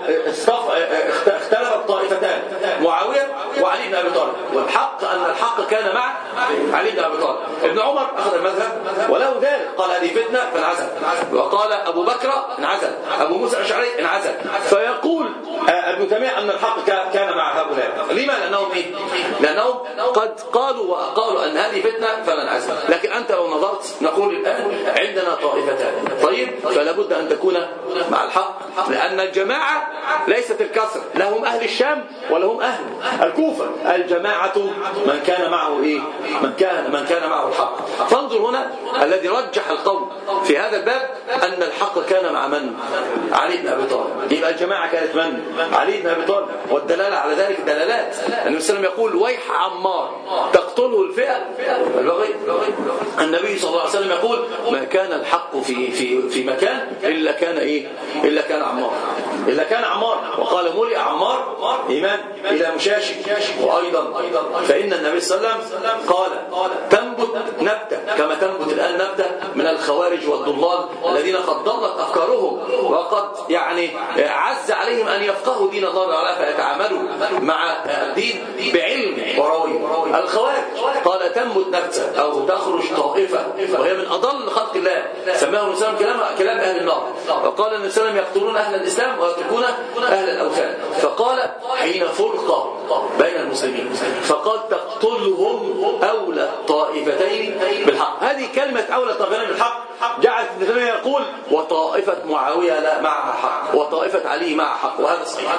اختلف الطائفتان معاوية وعلي بن أبي طالب، والحق أن الحق كان مع علي بن أبي طالب. ابن عمر أخذ المذهب وله ذلك، قال هذه فتنة فانعزل، وقال أبو بكر انعزل، أبو موسى الأشعري انعزل. فيقول ابن تيمية أن الحق كان مع هؤلاء. لما؟ لأنهم إيه؟ لأنهم قد قالوا وقالوا أن هذه فتنة فانعزل. لكن أنت لو نظرت نقول الآن عندنا طائفتان، طيب فلا بد أن تكون مع الحق، لأن الجماعة ليست الكثرة، لهم أهل الشام ولهم أهل الكوفة. الجماعة من كان معه إيه؟ من كان من كان معه الحق. فانظر هنا الذي رجح القول في هذا الباب أن الحق كان مع من؟ علي بن أبي طالب. يبقى الجماعة كانت من؟ علي بن أبي طالب. والدلالة على ذلك دلالات. النبي صلى الله عليه وسلم يقول ويح عمار تقتله الفئة البغي. النبي صلى الله عليه وسلم يقول ما كان الحق في في في مكان إلا كان إيه؟ إلا كان عمار، إلا كان عمار. وقال ملئ عمار إيمان إلى مشاشي. وأيضا فإن النبي صلى الله عليه وسلم قال تنبت نبتة كما تنبت الآن نبتة من الخوارج والضلال الذين قد ضلت أفكارهم وقد يعني عز عليهم أن يفقهوا دين الله تعالى فيتعاملوا مع الدين بعلم وروي. الخوارج. قال تنبت نبتة أو تخرج طائفة وهي من أضل خلق الله، سماه النبي صلى الله عليه وسلم كلام كلام أهل النار. وقال النبي صلى الله عليه وسلم يقتلون أهل الإسلام ويتركون أهل الأوثان. فقال حين فرقة بين المسلمين فقال تقتلهم أولى الطائفتين بالحق. هذه كلمة أولى الطائفتين بالحق جعلت النبي يقول وطائفة معاوية لا معها حق وطائفة علي معها حق، وهذا صحيح.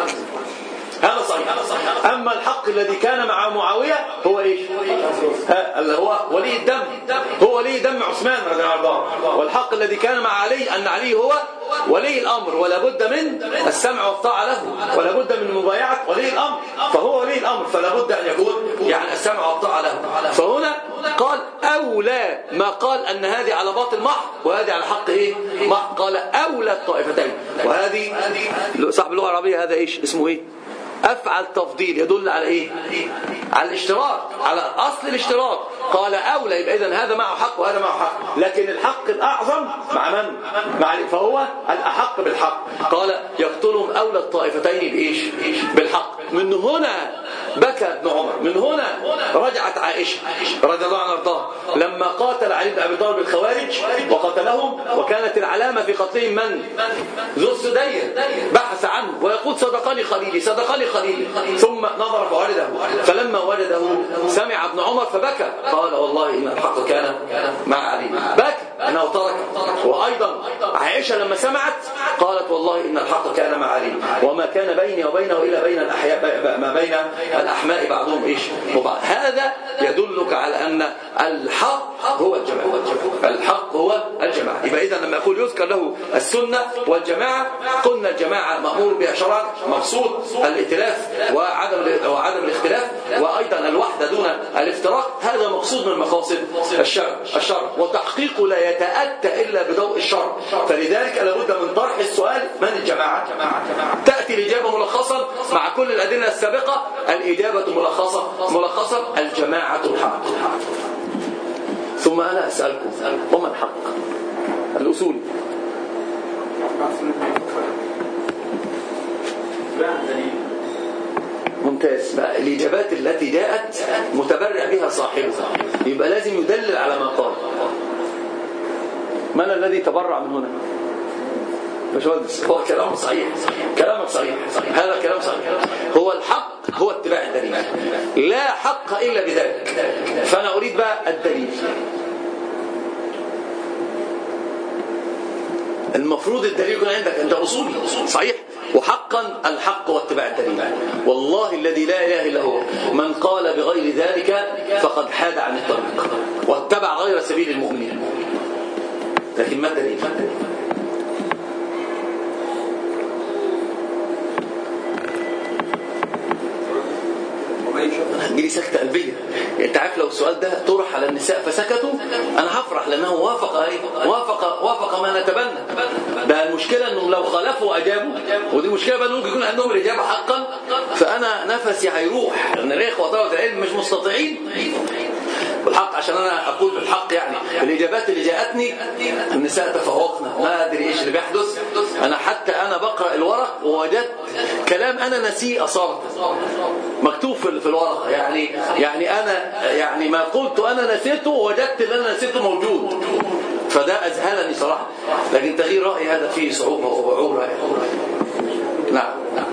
هذا صحيح. أما الحق الذي كان مع معاوية هو إيش؟ اللي هو ولي الدم، هو ولي دم عثمان رضي الله عنه. والحق الذي كان مع علي أن علي هو ولي الأمر ولا بد من السمع والطاعة له ولا بد من مبايعة ولي الأمر، فهو ولي الأمر فلا بد أن يكون يعني السمع والطاعة له. فهنا قال أولى، ما قال أن هذه على باطل محض وهذه على حق إيه محض، قال أولى الطائفتين. وهذه صاحب اللغة العربية هذا إيش اسمه إيه؟ أفعل تفضيل يدل على إيه؟ على الاشتراك، على أصل الاشتراك. قال أولى يبقى إذن هذا معه حق وهذا معه حق، لكن الحق الأعظم مع من؟ مع فهو الأحق بالحق. قال يقتلهم أولى الطائفتين بإيش؟ بالحق. من هنا بكى ابن عمر، من هنا رجعت عائشة رضي الله عنها وارضاها لما قاتل علي بن أبي طالب الخوارج وقتلهم، وكانت العلامة في قتلهم من؟ ذو السدية، بحث عنه ويقول صدقني خليلي صدقني خليلي، ثم نظر فوجده، فلما وجده سمع ابن عمر فبكى قال والله إن الحق كان مع علي، بكى أنه ترك. وأيضا عائشة لما سمعت قالت والله إن الحق كان مع علي وما كان بيني وبينه إلا بين الأحياء ما بين الأحماء بعضهم إيش وبعض. هذا يدلك على أن الحق هو الجماعة، الحق هو الجماعة. يبقى إذا لما يقول يذكر له السنة والجماعة قلنا الجماعة مأمور بها شرعا، مقصود الائتلاف وعدم وعدم الاختلاف، وأيضا الوحدة دون الافتراق، هذا مقصود من مقاصد الشرع الشرع وتحقيقه لا يتأتى إلا بضوء الشرع. فلذلك لابد من طرح السؤال من الجماعة؟ تأتي الإجابة ملخصا مع كل الأدلة السابقة، الإجابة ملخصة ملخصا الجماعة الحق. ثم أنا أسألكم وما الحق؟ الأصول ممتاز. الإجابات التي جاءت متبرع بها صاحبها يبقى لازم يدلل على ما قال. من الذي تبرع من هنا؟ باشمهندس، هو كلام صحيح، كلامك صحيح، هذا كلام صحيح. هو الحق هو اتباع الدليل، لا حق إلا بذلك. فأنا أريد بقى الدليل. المفروض الدليل يكون عندك، أنت أصولي صحيح، وحقا الحق هو اتباع الدليل. والله الذي لا إله إلا هو من قال بغير ذلك فقد حاد عن الطريق واتبع غير سبيل المؤمنين. لكن ما الدليل؟ هتجيلي سكتة قلبية. انت عارف لو السؤال ده طرح على النساء فسكتوا انا هفرح، لانه وافق ايه وافق وافق ما نتبنى. ده المشكلة انهم لو خالفوا اجابوا، ودي مشكلة بقى ممكن يكون عندهم الاجابة حقا، فانا نفسي هيروح ان الاخوة طلبة العلم مش مستطيعين بالحق. عشان انا اقول بالحق يعني الاجابات اللي جاءتني النساء تفوقنا، ما ادري ايش اللي بيحدث. انا حتى انا بقرا الورق ووجدت كلام انا نسيه اصلا مكتوب في الورقه، يعني يعني انا يعني ما قلت انا نسيته ووجدت اللي انا نسيته موجود، فده اذهلني صراحه. لكن تغيير رايي هذا فيه صعوبه وبعوره. نعم،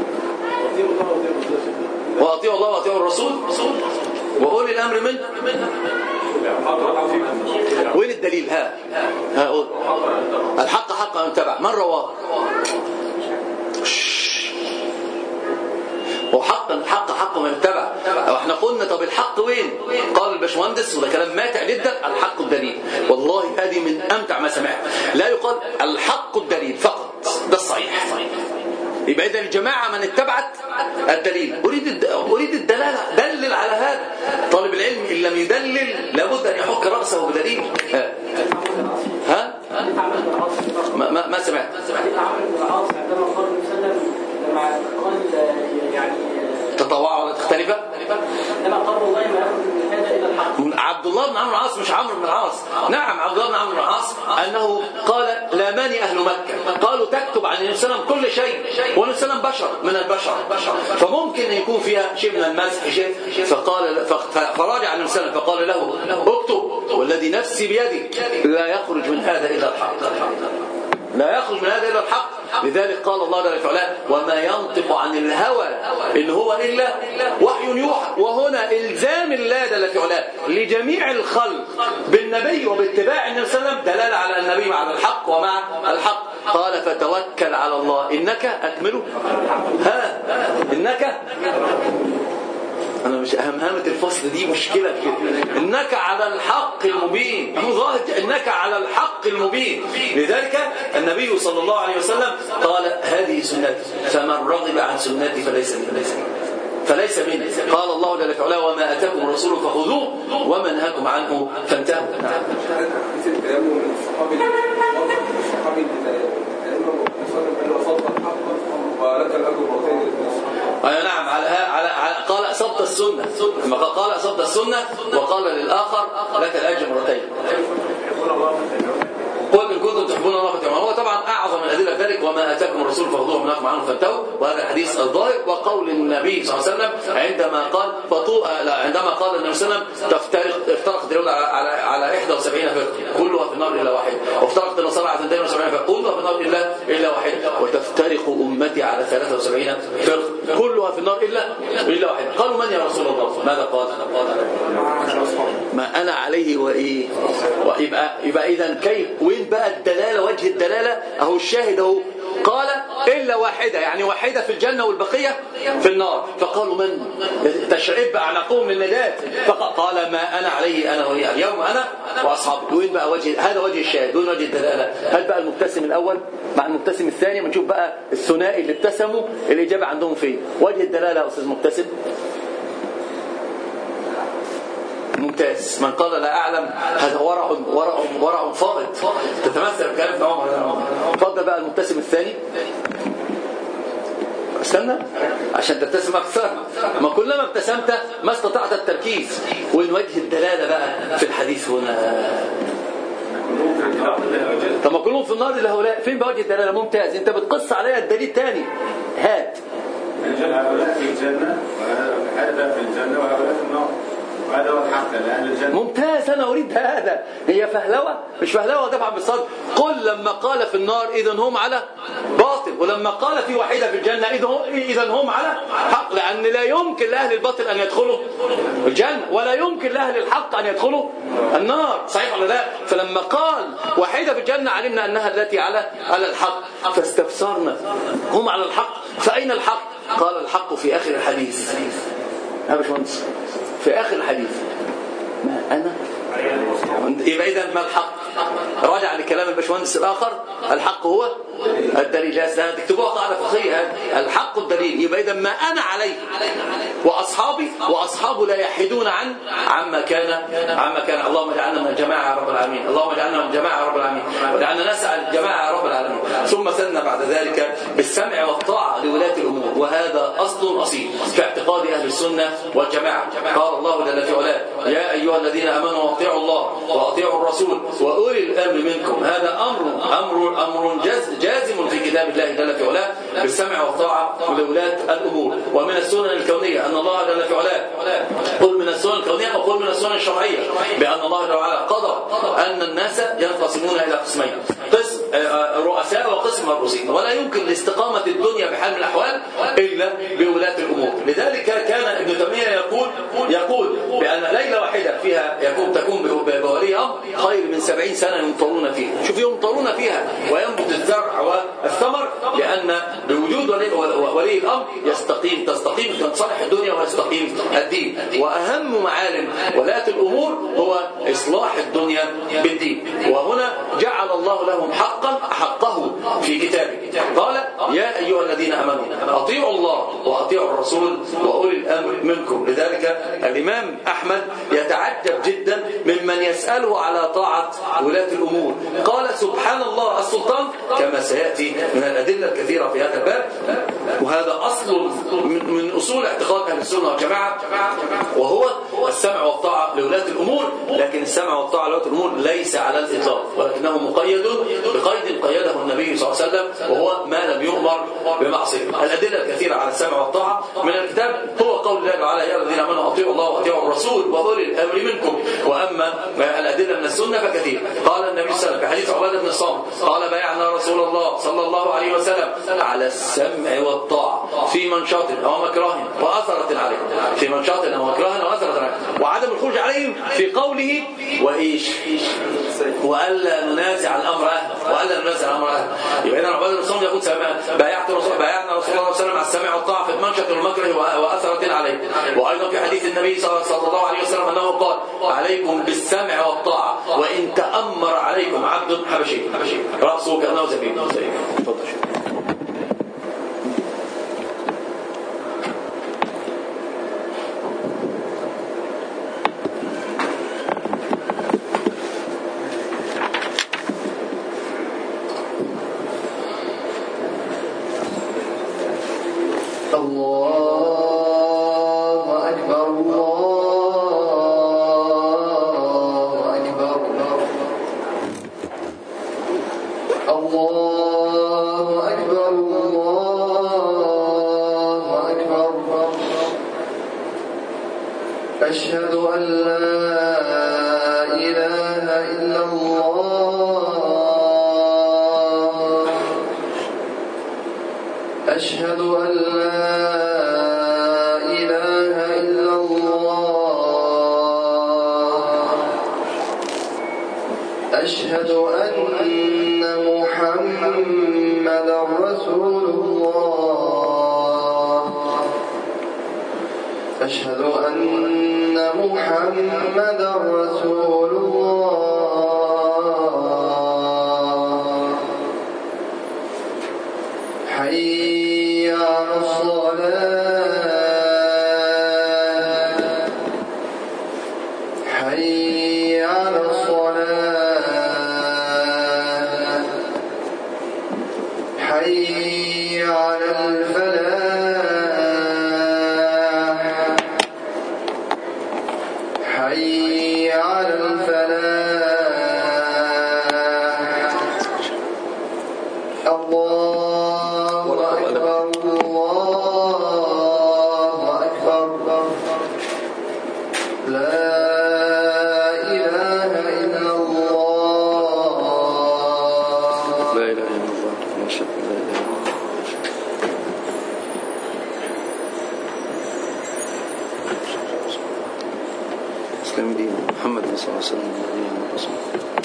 واطيعوا الله واطيعوا الرسول وأولي الأمر منه. وين الدليل؟ ها ها قول الحق حق أن تبع من رواه. وحقا الحق حق من اتبع. احنا قلنا طب الحق وين؟ قال الباشمهندس وده كلام ماتع جدا، الحق الدليل. والله هذه من أمتع ما سمعت. لا يقال الحق الدليل فقط، ده الصحيح. يبقى إذا الجماعة من اتبعت الدليل. أريد أريد الدلالة، دلل على هذا. طالب العلم إن لم يدلل لابد أن يحك رأسه بدليل. ها ها ما ما, ما سمعت. تطوع ولا تختلفة؟ عبد الله بن عمرو بن العاص مش عمرو بن العاص. نعم عبد الله بن عمرو بن العاص أنه قال لامني أهل مكة، قالوا تكتب عن النبي صلى الله عليه وسلم كل شيء، والنبي صلى الله عليه وسلم بشر من البشر، فممكن يكون فيها شيء من المزح شيء. فقال فراجع النبي صلى الله عليه وسلم فقال له اكتب والذي نفسي بيدي لا يخرج من هذا إلا الحق، لا يخرج من هذا إلا الحق. لذلك قال الله جل وعلا وما ينطق عن الهوى إن هو إلا وحي يوحى. وهنا إلزام الله جل وعلا لجميع الخلق بالنبي وباتباع النبي صلى الله عليه وسلم دلالة على النبي مع الحق ومع الحق. قال فتوكل على الله إنك أكمله ها إنك أنا مش همهمة الفصل دي مشكلة كده. إنك على الحق المبين، إنك على الحق المبين. لذلك النبي صلى الله عليه وسلم قال هذه سنتي فمن رغب عن سنتي فليس مني فليس مني. قال الله جل وعلا وما أتاكم الرسول فخذوه وما نهاكم عنه فانتهوا. أي نعم على على قال أصبت السنة، لما قال أصبت السنة وقال للآخر لك الأجر مرتين. قل إن كنتم تحبون الله فاتبعوه. هو طبعا أعظم من أدلة ذلك وما أتاكم الرسول فخذوه وما نهاكم عنه فانتهوا. وهذا الحديث الظاهر. وقول النبي صلى الله عليه وسلم عندما قال فطو لا عندما قال النبي صلى الله عليه وسلم تفترق افترقت اليهود على على إحدى وسبعين فرقة كلها في النار إلا واحد، وافترقت النصارى على اثنتين وسبعين فرقة كلها في النار إلا إلا واحد، وتفترق أمتي على ثلاثة وسبعين فرقة كلها في النار إلا إلا واحد. قالوا من يا رسول الله؟ ماذا قال؟ ما أنا عليه وإيه. ويبقى يبقى إذا كيف وين بقى الدلالة؟ وجه الدلالة أهو الشاهد أهو قال إلا واحدة، يعني واحدة في الجنة والبقية في النار. فقالوا من تشعب أعناقهم للنجاة؟ فقال ما أنا عليه أنا وهي اليوم أنا وأصحابي. وين بقى وجه هذا؟ وجه الشاهد وين وجه الدلالة؟ هل بقى المبتسم الأول مع المبتسم الثاني؟ ونشوف بقى الثنائي اللي ابتسموا الإجابة عندهم فين. وجه الدلالة يا أستاذ مبتسم ممتاز. من قال لا أعلم هذا ورع ورع ورع فاضل تتمثل بكلام في عمر. اتفضل بقى المبتسم الثاني. استنى عشان تبتسم أكثر، ما كلما ابتسمت ما استطعت التركيز. وين وجه الدلالة بقى في الحديث هنا؟ طب ما كلهم في النار إلا هؤلاء، فين بقى وجه الدلالة؟ ممتاز. انت بتقص عليها الدليل تاني، هات. هؤلاء في الجنة وهذا في الجنة وهؤلاء في النار. هذا هو الحق لأهل الجنة. ممتاز. أنا أريد هذا. هي فهلوة مش فهلوة دفع بالصدر. قل لما قال في النار إذن هم على باطل، ولما قال في واحدة في الجنة إذن هم على حق، لأن لا يمكن لأهل الباطل أن يدخلوا الجنة ولا يمكن لأهل الحق أن يدخلوا النار. صحيح ولا لا؟ فلما قال واحدة في الجنة علمنا أنها التي على على الحق، فاستفسرنا هم على الحق فأين الحق؟ قال الحق في آخر الحديث. يا باشمهندس في آخر الحديث ما أنا يبقى إذا ما الحق؟ راجع لكلام الباشمهندس الآخر الحق هو الدليل. لا تكتبوها قاعدة فقهية، الحق الدليل. يبقى إذا ما أنا عليه وأصحابي وأصحابه لا يحيدون عن عما كان عما كان. اللهم اجعلنا من الجماعة يا رب العالمين، اللهم اجعلنا من الجماعة يا رب العالمين، واجعلنا نسعى الجماعة يا رب العالمين. ثم سن بعد ذلك بالسمع والطاعة لولاة الأمور، وهذا أصل أصيل في اعتقاد أهل السنة والجماعة. قال الله جل وعلا يا أيها الذين آمنوا أطيعوا الله وأطيعوا الرسول وأولي الأمر منكم. هذا أمر أمر أمر جازم في كتاب الله جل وعلا بالسمع والطاعة لولاة الأمور. ومن السنن الكونية أن الله جل وعلا قل من السنن الكونية وقل من السنن الشرعية بأن الله جل وعلا قضى أن الناس ينقسمون إلى قسمين، قسم رؤساء وقسم مرؤوسين، ولا يمكن لاستقامة الدنيا بحال من الأحوال إلا بولاة الأمور. لذلك كان ابن تيمية يقول يقول بأن ليلة واحدة فيها يكون تكون بولي أمر خير من سبعين سنة يمطرون فيها. شوف يمطرون فيها وينبت الزرع والثمر، لأن بوجود ولي, ولي الأمر يستقيم تستقيم تنصلح الدنيا ويستقيم الدين. وأهم معالم ولاة الأمور هو إصلاح الدنيا بالدين. وهنا جعل الله لهم حقا حقه في كتابه. قال يا أيها الذين آمنوا أطيعوا الله وأطيعوا الرسول وأولي الأمر منكم. لذلك الإمام أحمد يتعجب جدا ممن يسأله على طاعة ولاة الأمور. قال سبحان الله السلطان كما سيأتي من الأدلة الكثيرة في هذا الباب. وهذا أصل من أصول اعتقاد أهل السنة والجماعة، وهو السمع والطاعة لولاة الأمور، لكن السمع والطاعة لولاة الأمور ليس على الإطلاق، ولكنه مقيد بقيد قيده النبي صلى الله عليه وسلم، وهو ما لم يؤمر بمعصية. الأدلة الكثيرة على السمع والطاعة من الكتاب هو قول الله تعالى: يا الذين آمنوا أطيعوا الله وأطيعوا الرسول وأولي الأمر منكم. وأما الأدلة من السنة فكثير. قال النبي صلى الله عليه وسلم في حديث عبادة بن الصامت قال: بايعنا رسول الله صلى الله عليه وسلم على السمع والطاعة في منشاط أو مكره وأثرة عليهم، في منشاط أو مكره وأثرة عليهم، وعدم الخروج عليهم في قوله وإيش وألا ننازع الأمر أهله، وألا ننازع الأمر أهله. يبقى إذا عبادة بن الصامت يقول: بايعت رسول بايعنا رسول الله صلى الله عليه وسلم على السمع والطاعة في المنشط والمكره وأثرة عليه. وأيضا في حديث النبي صلى الله عليه وسلم أنه قال: عليكم بالسمع والطاعة وإن تأمر عليكم عبد حبشي رأسه كأنه زبيب. تفضل. أشهد أن لا إله إلا الله أشهد أن لا إله إلا الله أشهد أن محمدا رسول الله أشهد أن محمدا رسول الله حي على الصلاة حي على الصلاة حي على الفلاح حي على الفلاح الله أكبر الله أكبر لا إله إلا الله لا إله إلا الله ما شاء الله. لا إله إلا الله. اسلام دين محمد صلى الله عليه وسلم النبي والرسول.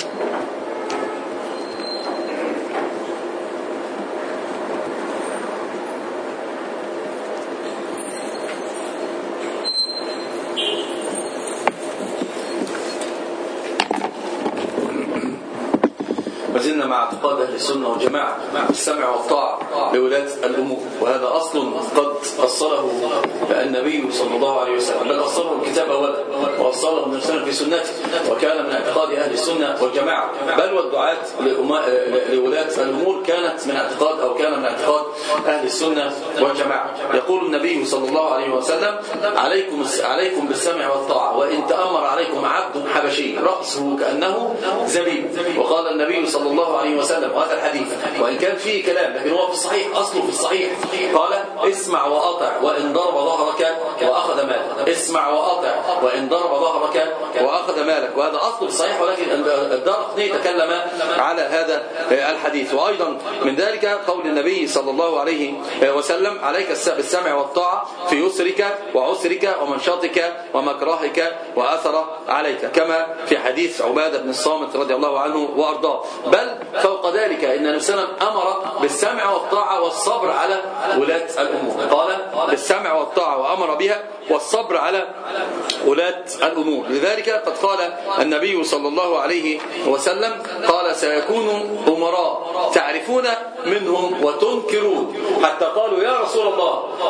وزلنا مع اعتقاد أهل السنة والجماعة السمع والطاعة لولاة الأمور، وهذا أصل قد أصله النبي صلى الله عليه وسلم، بل أصله الكتاب أولا وأصله النبي صلى الله عليه وسلم في سنته، وكان من اعتقاد أهل السنة والجماعة، بل والدعاة لولاة الأمور كانت من اعتقاد أو كان من اعتقاد أهل السنة والجماعة. يقول النبي صلى الله عليه وسلم: عليكم عليكم بالسمع والطاعة وإن تأمر عليكم عبد حبشي رأسه كأنه زبيب. وقال النبي صلى الله عليه وسلم، وهذا الحديث وإن كان فيه كلام لكن هو في الصحيح، أصله في الصحيح، قال: اسمع وأطع وإن ضرب ظهرك وأخذ مالك. اسمع وأطع وإن ضرب ظهرك وأخذ مالك. وهذا أصله في الصحيح، ولكن الدارقطني تكلم على هذا الحديث. وأيضا من ذلك قول النبي صلى الله عليه وسلم: عليك بالسمع والطاعة في يسرك وعسرك ومنشطك ومكرهك وأثر عليك، كما في حديث عبادة بن الصامت رضي الله عنه وأرضاه. بل فوق ذلك إن النبي صلى الله عليه وسلم أمر بالسمع والطاعة والصبر على ولاة الأمور، قال بالسمع والطاعة وأمر بها والصبر على ولاة الأمور. لذلك قد قال النبي صلى الله عليه وسلم: قال: سيكون أمراء تعرفون منهم وتنكرون، حتى قالوا: يا رسول الله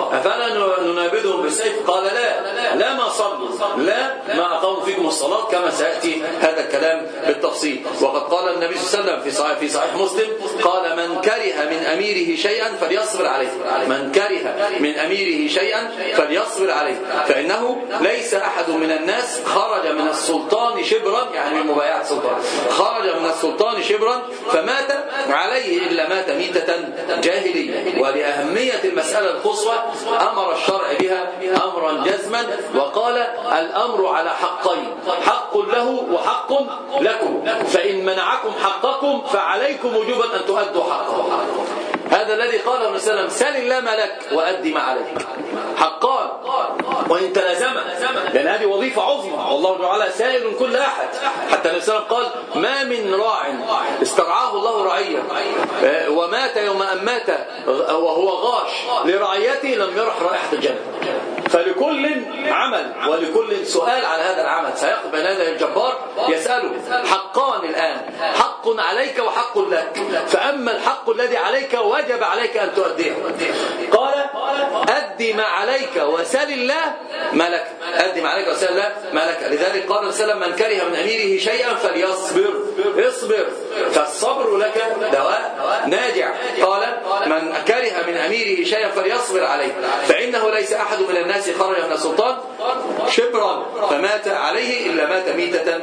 أفلا ننابذهم بالسيف؟ قال لا، لا ما صلوا، لا ما أقاموا فيكم الصلاة، كما سيأتي هذا الكلام بالتفصيل. وقد قال النبي صلى الله عليه وسلم في صحيح, في صحيح مسلم، قال من كره من أميره شيئا فليصبر عليه، من كره من أميره شيئا فليصبر عليه، فإنه ليس أحد من الناس خرج من السلطان شبرا، يعني من مبايعة السلطان، خرج من السلطان شبرا فمات عليه إلا مات ميتة جاهلية. ولأهمية المسألة القصوى أمر الشرع بها أمرا جزما، وقال الأمر على حقين، حق له وحق لكم، فإن منعكم حقكم فعليكم وجوبا أن تؤدوا حقه. هذا الذي قاله النبي صلى الله عليه وسلم: سل الله ما لك وأدي ما عليك. حقان وإن تلازما، لأن هذه وظيفة عظمى، والله تعالى سائل كل أحد. حتى النبي صلى الله عليه وسلم قال: ما من راع استرعاه الله رعية ومات يوم أن مات وهو غاش لرعيته لم يرح رائحة الجنة. فلكل عمل ولكل سؤال على هذا العمل، سيقف بين هذا الجبار يسأله. حقان الآن، حق عليك وحق لك، فأما الحق الذي عليك وجب عليك أن تؤديه. قال: أدي ما عليك وسل الله ما لك، أدي ما عليك وسل الله ما لك. لذلك قال النبي صلى الله عليه وسلم: من كره من أميره شيئا فليصبر، اصبر، فالصبر لك دواء ناجع. قال: من كره من أميره شيئا فليصبر عليه، فإنه ليس أحد من الناس خرج من السلطان شبرا فمات عليه إلا مات ميتة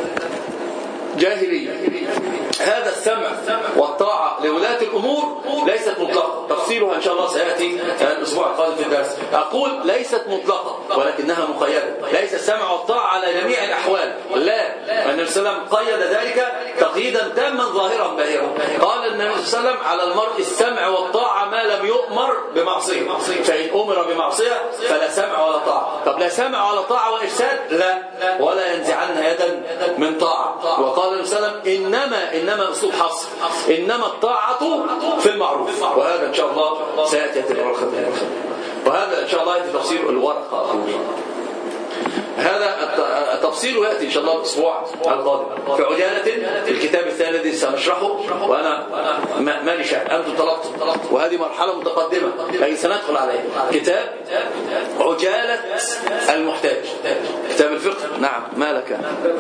جاهلية. هذا السمع والطاعة لولاة الأمور ليست مطلقة، تفصيلها إن شاء الله سيأتي الأسبوع القادم في الدرس. أقول ليست مطلقة ولكنها مقيدة، ليس السمع والطاعة على جميع الأحوال، لا. النبي صلى الله عليه وسلم قيد ذلك تقييدا تاما ظاهرا باهرا. قال النبي صلى الله عليه وسلم: على المرء السمع والطاعة ما لم يؤمر بمعصية، فإن أمر بمعصية فلا سمع ولا طاعة. طب لا سمع ولا طاعة وإرشاد؟ لا، ولا ينزعن يدا من طاعة. وقال النبي صلى الله عليه وسلم: إنما إنما أسلوب حصر، إنما الطاعة في المعروف. وهذا إن شاء الله سيأتي وهذا إن شاء الله يأتي تفسير الورقة. هذا التفصيل يأتي إن شاء الله الأسبوع القادم في عجالة الكتاب الثاني الذي سنشرحه، وأنا ما لي شأن، أنتم طلبتم، وهذه مرحلة متقدمة لكن سندخل عليها. كتاب عجالة المحتاج، كتاب الفقه. نعم، ما لك؟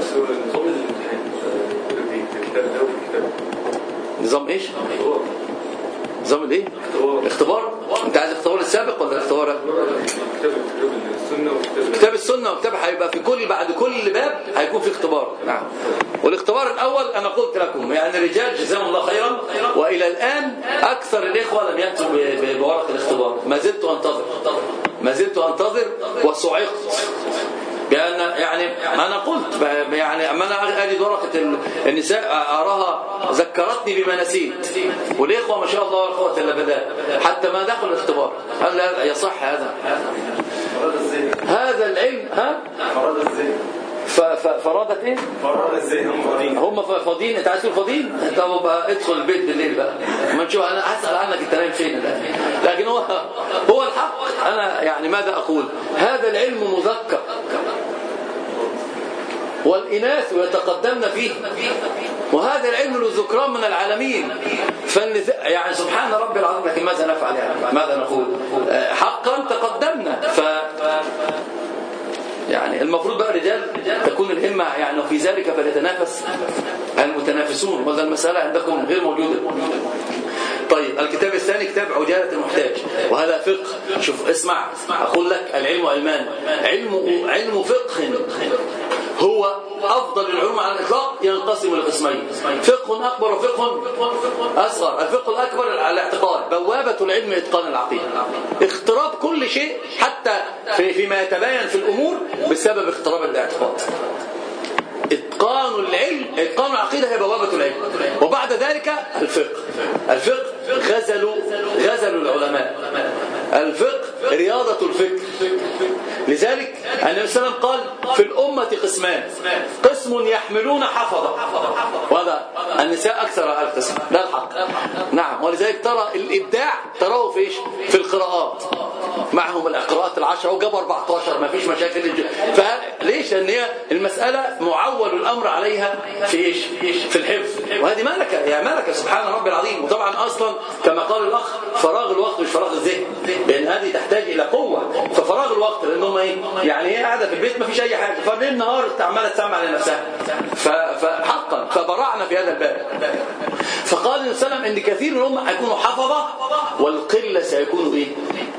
نظام ايش؟ نظام الايه؟ الاختبار. انت عايز الاختبار السابق ولا الاختبار كتاب السنه؟ وكتاب هيبقى في كل بعد كل باب هيكون في اختبار. نعم. والاختبار الاول انا قلت لكم يعني الرجال جزاهم الله خيرا، والى الان اكثر الاخوه لم ياتوا بورق الاختبار. ما زلت انتظر ما زلت انتظر وصعقت، لأن يعني أنا قلت يعني أما أنا أجد ورقة النساء أراها ذكرتني بما نسيت، والإخوة ما شاء الله الإخوة اللبداء حتى ما دخل الاختبار. هل لا يصح هذا؟ هذا العلم ها؟ فرادت ايه؟ فرادت ازاي هم فاضيين؟ هم فاضيين. انت عايز تقول فاضيين؟ طب بقى ادخل البيت بالليل بقى ما نشوف. انا هسأل عنك انت نايم فين الان، لكن هو هو الحق. انا يعني ماذا اقول؟ هذا العلم مذكر والإناث يتقدمن فيه، وهذا العلم له ذكران من العالمين. فالنساء يعني سبحان ربي العظيم، لكن ماذا نفعل يعني؟ ماذا نقول؟ حقا تقدمنا. ف يعني المفروض بقى الرجال تكون الهمة يعني في ذلك فليتنافس المتنافسون، وهذا المسألة عندكم غير موجودة. طيب الكتاب الثاني كتاب عجالة المحتاج، وهذا فقه. شوف اسمع، أقول لك العلم علمان، علم علم فقه هو أفضل العلوم على الإطلاق، ينقسم لقسمين: فقه أكبر وفقه أصغر. الفقه الأكبر على الاعتقاد، بوابة العلم إتقان العقيدة، اختراب كل شيء حتى فيما يتبين في الأمور بسبب اختراب الاعتقاد. إتقان العلم، إتقان العقيدة هي بوابة العلم. وبعد ذلك الفقه. الفقه غزلوا غزلوا العلماء. الفقه رياضة الفكر. لذلك النبي صلى الله عليه وسلم قال: في الأمة قسمان، قسم يحملون حفظة، وهذا النساء أكثر على القسم، ده الحق. نعم. ولذلك ترى الإبداع تراه في إيش؟ في القراءات. معهم القراءات العشرة وجابوا أربعتاشر ما فيش مشاكل. فليش؟ لأن هي المسألة معول الأمر عليها في إيش؟ في الحفظ، وهذه ملكة، يا ملكة سبحان ربي العظيم. وطبعا أصلا كما قال الأخ فراغ الوقت مش فراغ الذهن، لأن هذه تحتاج إلى قوة. ففراغ الوقت لأنهم إيه؟ يعني هي قاعدة في البيت ما فيش أي حاجة، فليل النهار عمالة تسمع لنفسها. فحقا فبرعنا في هذا الباب. فقال النبي صلى الله عليه وسلم إن كثير منهم هيكونوا حفظة والقلة سيكونوا إيه؟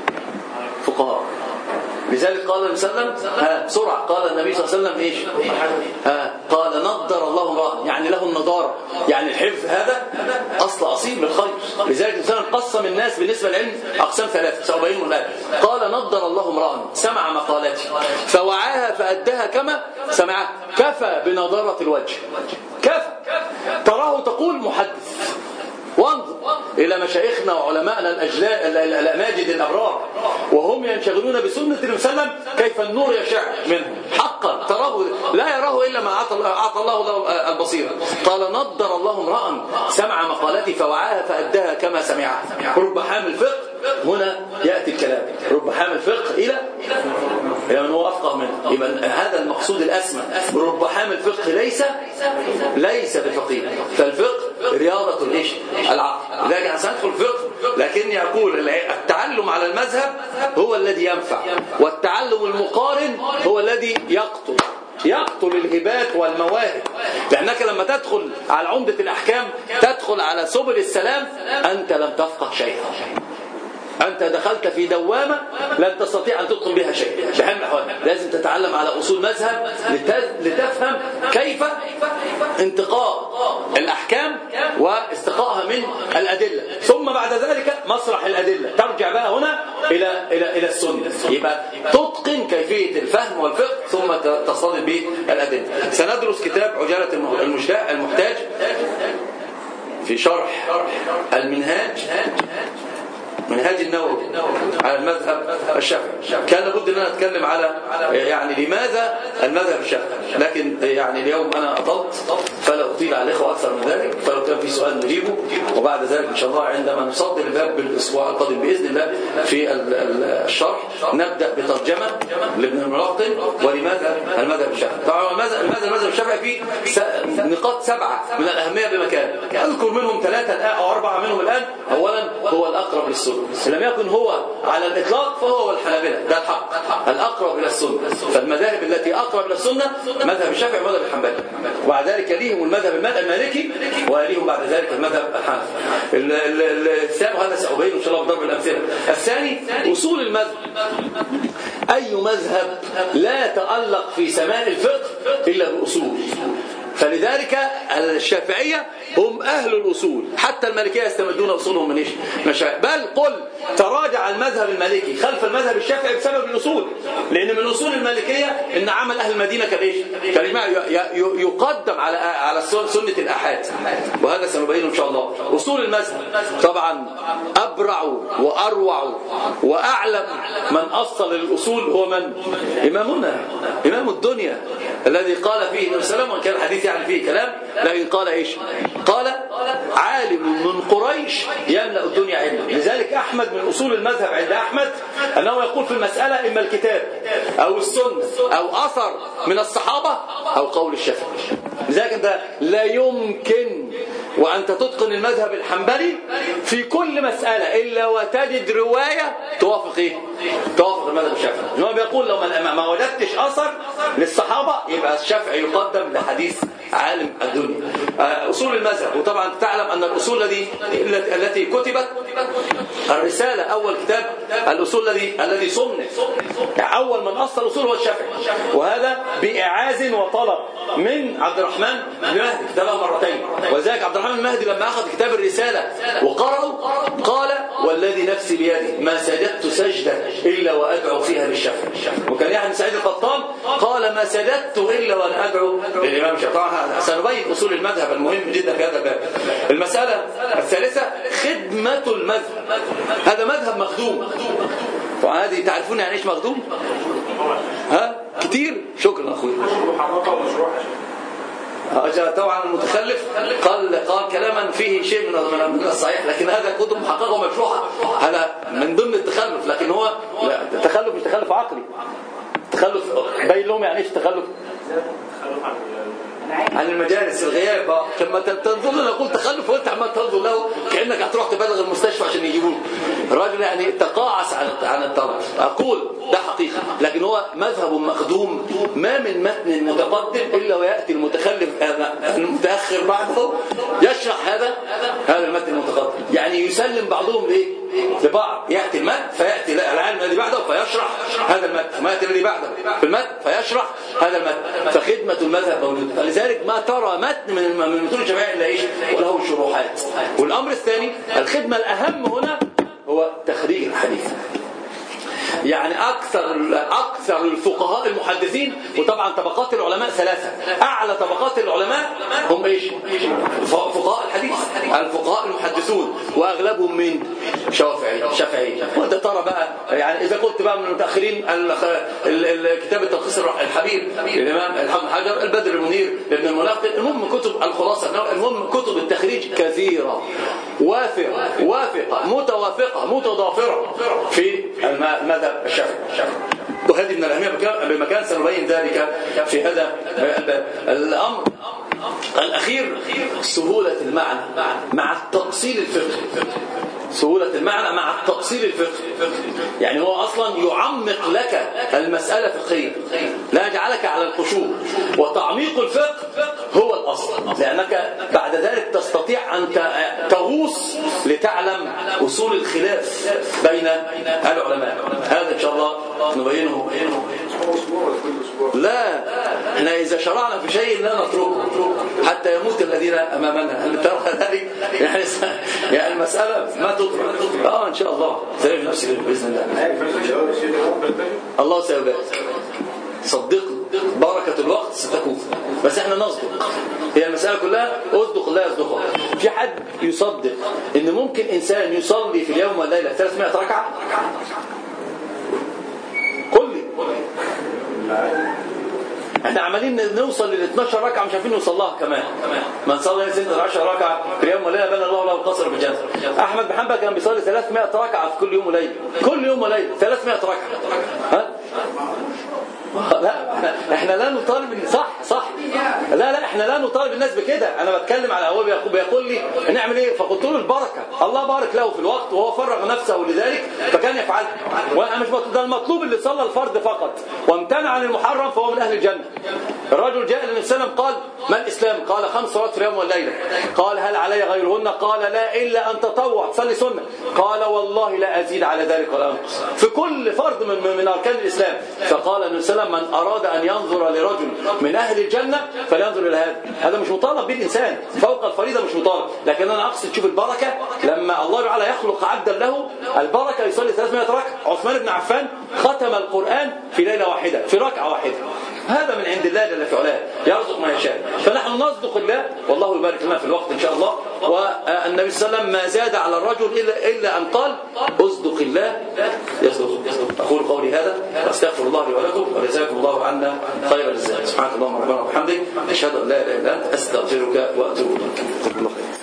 فقهاء. لذلك قال النبي صلى الله عليه وسلم ها بسرعة، قال النبي صلى الله عليه وسلم إيش؟ ها قال نضر الله امرأ، يعني له النضارة، يعني الحفظ هذا أصل أصيل من الخير. لذلك النبي صلى الله عليه وسلم قسم الناس بالنسبة للعلم أقسام ثلاثة سأبينه الآن. قال نضر الله امرأ سمع مقالاتي فوعاها فأداها كما سمعها، كفى بنضارة الوجه، كفى تراه تقول محدث. وانظر إلى مشايخنا وعلمائنا الأجلاء الأماجد الأبرار وهم ينشغلون بسنة النبي صلى الله عليه وسلم كيف النور يشع منه، حقا تراه لا يراه إلا ما أعطى الله له البصيرة. قال نضر الله امرأ سمع مقالتي فوعاها فأداها كما سمعها. رب حامل فقه، هنا يأتي الكلام، رب حامل فقه إلى إلى من هو أفقه منه. يبقى هذا المقصود الأسمى. رب حامل فقه ليس ليس بفقيه. فالفقه رياضة الإيش؟ العقل. لكن سندخل فقه، لكني أقول التعلم على المذهب هو الذي ينفع، والتعلم المقارن هو الذي يقتل يقتل الهبات والمواهب. لأنك لما تدخل على عمدة الأحكام تدخل على سبل السلام أنت لم تفقه شيئا، أنت دخلت في دوامة لن تستطيع أن تتقن بها شيء. بحال الأحوال لازم تتعلم على أصول مذهب لتفهم كيف انتقاء الأحكام واستقائها من الأدلة، ثم بعد ذلك مسرح الأدلة ترجع بقى هنا إلى إلى إلى السنة. يبقى تتقن كيفية الفهم والفقه ثم تصطدم بالأدلة. سندرس كتاب عجالة المحتاج في شرح المنهاج منهاج النووي على المذهب الشافعي. كان لابد ان انا اتكلم على يعني لماذا المذهب الشافعي، لكن يعني اليوم انا اطلت فلا اطيل على الاخوه اكثر من ذلك. فلو كان في سؤال نجيبه، وبعد ذلك ان شاء الله عندما نصدر الباب بالاسبوع القادم باذن الله في الشرح نبدا بترجمه لابن الملقن ولماذا المذهب الشافعي. طبعا المذهب المذهب الشافعي فيه نقاط سبعه من الاهميه بمكان، اذكر منهم ثلاثه او اربعه منهم الان. اولا هو الاقرب للسنه، لم يكن هو على الإطلاق فهو والحنابلة، ده الحق الأقرب إلى السنة. فالمذاهب التي أقرب إلى السنة مذهب الشافعي ومذهب الحنبلي، وبعد ذلك ليهم المذهب المالكي وليهم بعد ذلك المذهب الحنفي. الثاني وهذا سأبين إن شاء الله بضرب الأمثلة. الثاني أصول المذهب. أي مذهب لا يتألق في سماء الفقه إلا بأصول. فلذلك الشافعية هم أهل الأصول، حتى المالكية يستمدون أصولهم من إيش؟ مشاعر. بل قل تراجع المذهب المالكي خلف المذهب الشافعي بسبب الأصول، لأن من أصول المالكية إن عمل أهل المدينة كالإيش؟ كالإجماع يقدم على على سنة الآحاد، وهذا سنبينه إن شاء الله. أصول المذهب طبعا أبرع وأروع وأعلم من أصل الأصول هو من؟ إمامنا إمام الدنيا الذي قال فيه النبي صلى الله عليه وسلم، وإن كان الحديث يعني فيه كلام، لكن قال إيش؟ قال عالم من قريش يملأ الدنيا علما. لذلك أحمد من أصول المذهب عند أحمد أنه يقول في المسألة إما الكتاب أو السنة أو أثر من الصحابة أو قول الشافعي. لذلك أنت لا يمكن وأنت تتقن المذهب الحنبلي في كل مسألة إلا وتجد رواية توافق إيه؟ توافق المذهب الشافعي. هو بيقول لو ما وجدتش أثر للصحابة يبقى الشافعي يقدم لحديث عالم الدنيا. أصول المذهب، وطبعا تعلم أن الأصول التي التي كتبت الرسالة أول كتاب الأصول الذي الذي صنف، يعني أول من أصل الأصول هو الشافعي، وهذا بإعاز وطلب من عبد الرحمن بن مهدي، كتبها مرتين. وذلك عبد الرحمن بن مهدي لما أخذ كتاب الرسالة وقرأه قال والذي نفسي بيده ما سجدت سجدة إلا وأدعو فيها للشافعي. وكان يحيى بن سعيد القطان قال ما سجدت إلا وأن أدعو للإمام الشافعي. سنبين أصول المذهب المهم جدا في هذا الباب. المسألة الثالثة خدمة المذهب. هذا مذهب مخدوم. وهذه تعرفون يعني ايش مخدوم؟ ها كتير. شكرا اخوي. طبعا المتخلف قال قال كلاما فيه شيء من من الصحيح، لكن هذا كتب محققه ومشروحه، هذا من ضمن التخلف، لكن هو لا تخلف مش تخلف عقلي. تخلف باين لهم يعني ايش تخلف؟ عن المجالس الغياب. لما تنظر له نقول تخلف وانت عمال تنظر له كانك هتروح تبلغ المستشفى عشان يجيبوه. الراجل يعني تقاعس عن عن الطلب. اقول ده حقيقي، لكن هو مذهب مخدوم. ما من متن متقدم الا وياتي المتخلف المتاخر بعده يشرح هذا هذا المتن المتقدم، يعني يسلم بعضهم لايه؟ لبعض. ياتي المتن فياتي العالم الذي بعده فيشرح هذا المتن، ما ياتي الذي بعده في المتن فيشرح هذا المتن. فخدمه المذهب موجوده. فلذلك ما ترى متن من من المتون الجماعيه الا ايش؟ وله شروحات. والامر الثاني الخدمه الاهم هنا هو تخريج الحديث. يعني أكثر أكثر الفقهاء المحدثين، وطبعا طبقات العلماء ثلاثة، أعلى طبقات العلماء هم إيش؟ فقهاء الحديث، الفقهاء المحدثون، وأغلبهم من شافعي شافعي. وأنت ترى بقى يعني إذا قلت بقى من المتأخرين الكتاب التلخيص الحبيب الإمام الحافظ حجر، البدر المنير ابن الملقن، المهم كتب الخلاصة، المهم كتب التخريج كثيرة وافقة وافقة متوافقة متضافرة في المذهب الشافعي. وهذه من الأهمية بمكان سنبين ذلك في هذا الأمر. الأخير سهولة المعنى مع التأصيل الفقهي. سهولة المعنى مع التأصيل الفقهي، يعني هو أصلا يعمق لك المسألة فقهية، لا يجعلك على القشور. وتعميق الفقه هو الأصل، لأنك بعد ذلك تستطيع أن تغوص لتعلم أصول الخلاف بين العلماء. هذا إن شاء الله نبينه. لا، احنا إذا شرعنا في شيء لا نتركه حتى يموت الذين أمامنا. هل ترى ذلك؟ يعني, يعني المسألة ما تترك. اه ان شاء الله سيجد نفسك بإذن الله. الله سيبارك، صدقني بركة الوقت ستكون، بس احنا نصدق. هي المسألة كلها اصدق الله يصدقك. في حد يصدق ان ممكن انسان يصلي في اليوم والليلة ثلاثمائة ركعة؟ قل لي. احنا عمالين نوصل لل اثناشر ركعه مش عارفين نوصل لها كمان. ما نصلي ستة عشر ركعه في اليوم وليله بل الله له القصر بالجنه. احمد بن حنبل كان بيصلي ثلاثمائة ركعه في كل يوم وليله، كل يوم وليله ثلاثمائة ركعه. ها؟ لا احنا لا نطالب. صح صح لا لا احنا لا نطالب الناس بكده. انا بتكلم على هو بيقول لي نعمل ايه؟ فقلت له البركه، الله بارك له في الوقت وهو فرغ نفسه لذلك فكان يفعل. وانا مش ده المطلوب اللي صلى الفرض فقط وامتنع عن المحرم فهو من اهل الجنه. الرجل جاء للنبي صلى الله عليه وسلم قال ما الاسلام؟ قال خمس صلوات في اليوم والليله. قال هل علي غيرهن؟ قال لا الا ان تطوع تصلي سنه. قال والله لا ازيد على ذلك ولا انقص في كل فرض من من اركان الاسلام. فقال النبي صلى الله عليه وسلم من اراد ان ينظر لرجل من اهل الجنه فلينظر الى هذا. هذا مش مطالب به الانسان فوق الفريضه، مش مطالب. لكن انا اقصد شوف البركه لما الله تعالى يخلق عبدا له البركه يصلي ثلاثمائة ركعه. عثمان بن عفان ختم القران في ليله واحده في ركعه واحده. هذا من عند الله جل في علاه يرزق ما يشاء. فنحن نصدق الله والله يبارك لنا في الوقت ان شاء الله. والنبي صلى الله عليه وسلم ما زاد على الرجل الا الا ان قال اصدق الله يصدق. اقول قولي هذا واستغفر الله لي ولكم وجزاكم الله عنا خير الجزاء. سبحانك اللهم ربنا وبحمدك اشهد ان لا اله الا انت استغفرك واتوب اليك.